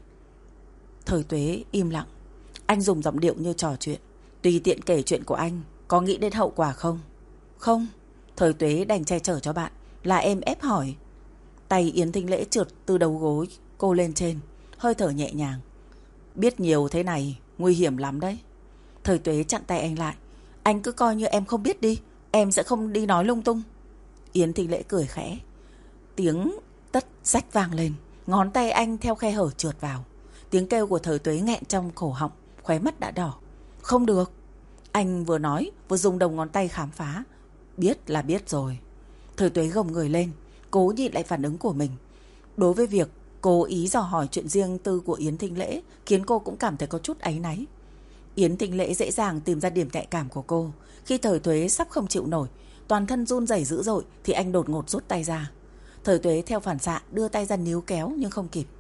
[SPEAKER 1] Thời Tuế im lặng. Anh dùng giọng điệu như trò chuyện. Tùy tiện kể chuyện của anh, có nghĩ đến hậu quả không? Không. Thời Tuế đành che chở cho bạn. Là em ép hỏi. Tay Yến Thịnh Lễ trượt từ đầu gối cô lên trên, hơi thở nhẹ nhàng. Biết nhiều thế này nguy hiểm lắm đấy. Thời Tuế chặn tay anh lại. Anh cứ coi như em không biết đi, em sẽ không đi nói lung tung. Yến Thịnh Lễ cười khẽ. Tiếng tất rách vang lên, ngón tay anh theo khe hở trượt vào. Tiếng kêu của Thời Tuế nghẹn trong cổ họng, khóe mắt đã đỏ. Không được. Anh vừa nói vừa dùng đầu ngón tay khám phá. Biết là biết rồi. Thời Tuế gồng người lên, cố nhịn lại phản ứng của mình. Đối với việc cố ý dò hỏi chuyện riêng tư của Yến Thịnh Lễ khiến cô cũng cảm thấy có chút áy náy. Yến Thịnh Lễ dễ dàng tìm ra điểm nhạy cảm của cô. Khi Thời Tuế sắp không chịu nổi, toàn thân run rẩy dữ dội, thì anh đột ngột rút tay ra. Thời Tuế theo phản xạ đưa tay ra níu kéo nhưng không kịp.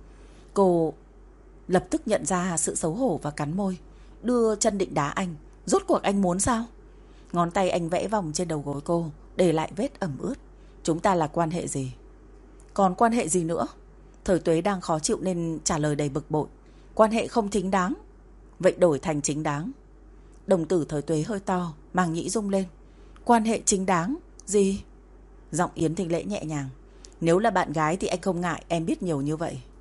[SPEAKER 1] Cô lập tức nhận ra sự xấu hổ và cắn môi, đưa chân định đá anh. Rốt cuộc anh muốn sao? Ngón tay anh vẽ vòng trên đầu gối cô, để lại vết ẩm ướt. Chúng ta là quan hệ gì? Còn quan hệ gì nữa? Thời Tuế đang khó chịu nên trả lời đầy bực bội. Quan hệ không chính đáng. Vậy đổi thành chính đáng. Đồng tử Thời Tuế hơi to, màng nhĩ rung lên. Quan hệ chính đáng? Gì? Giọng Yến Thịnh Lễ nhẹ nhàng. Nếu là bạn gái thì anh không ngại em biết nhiều như vậy.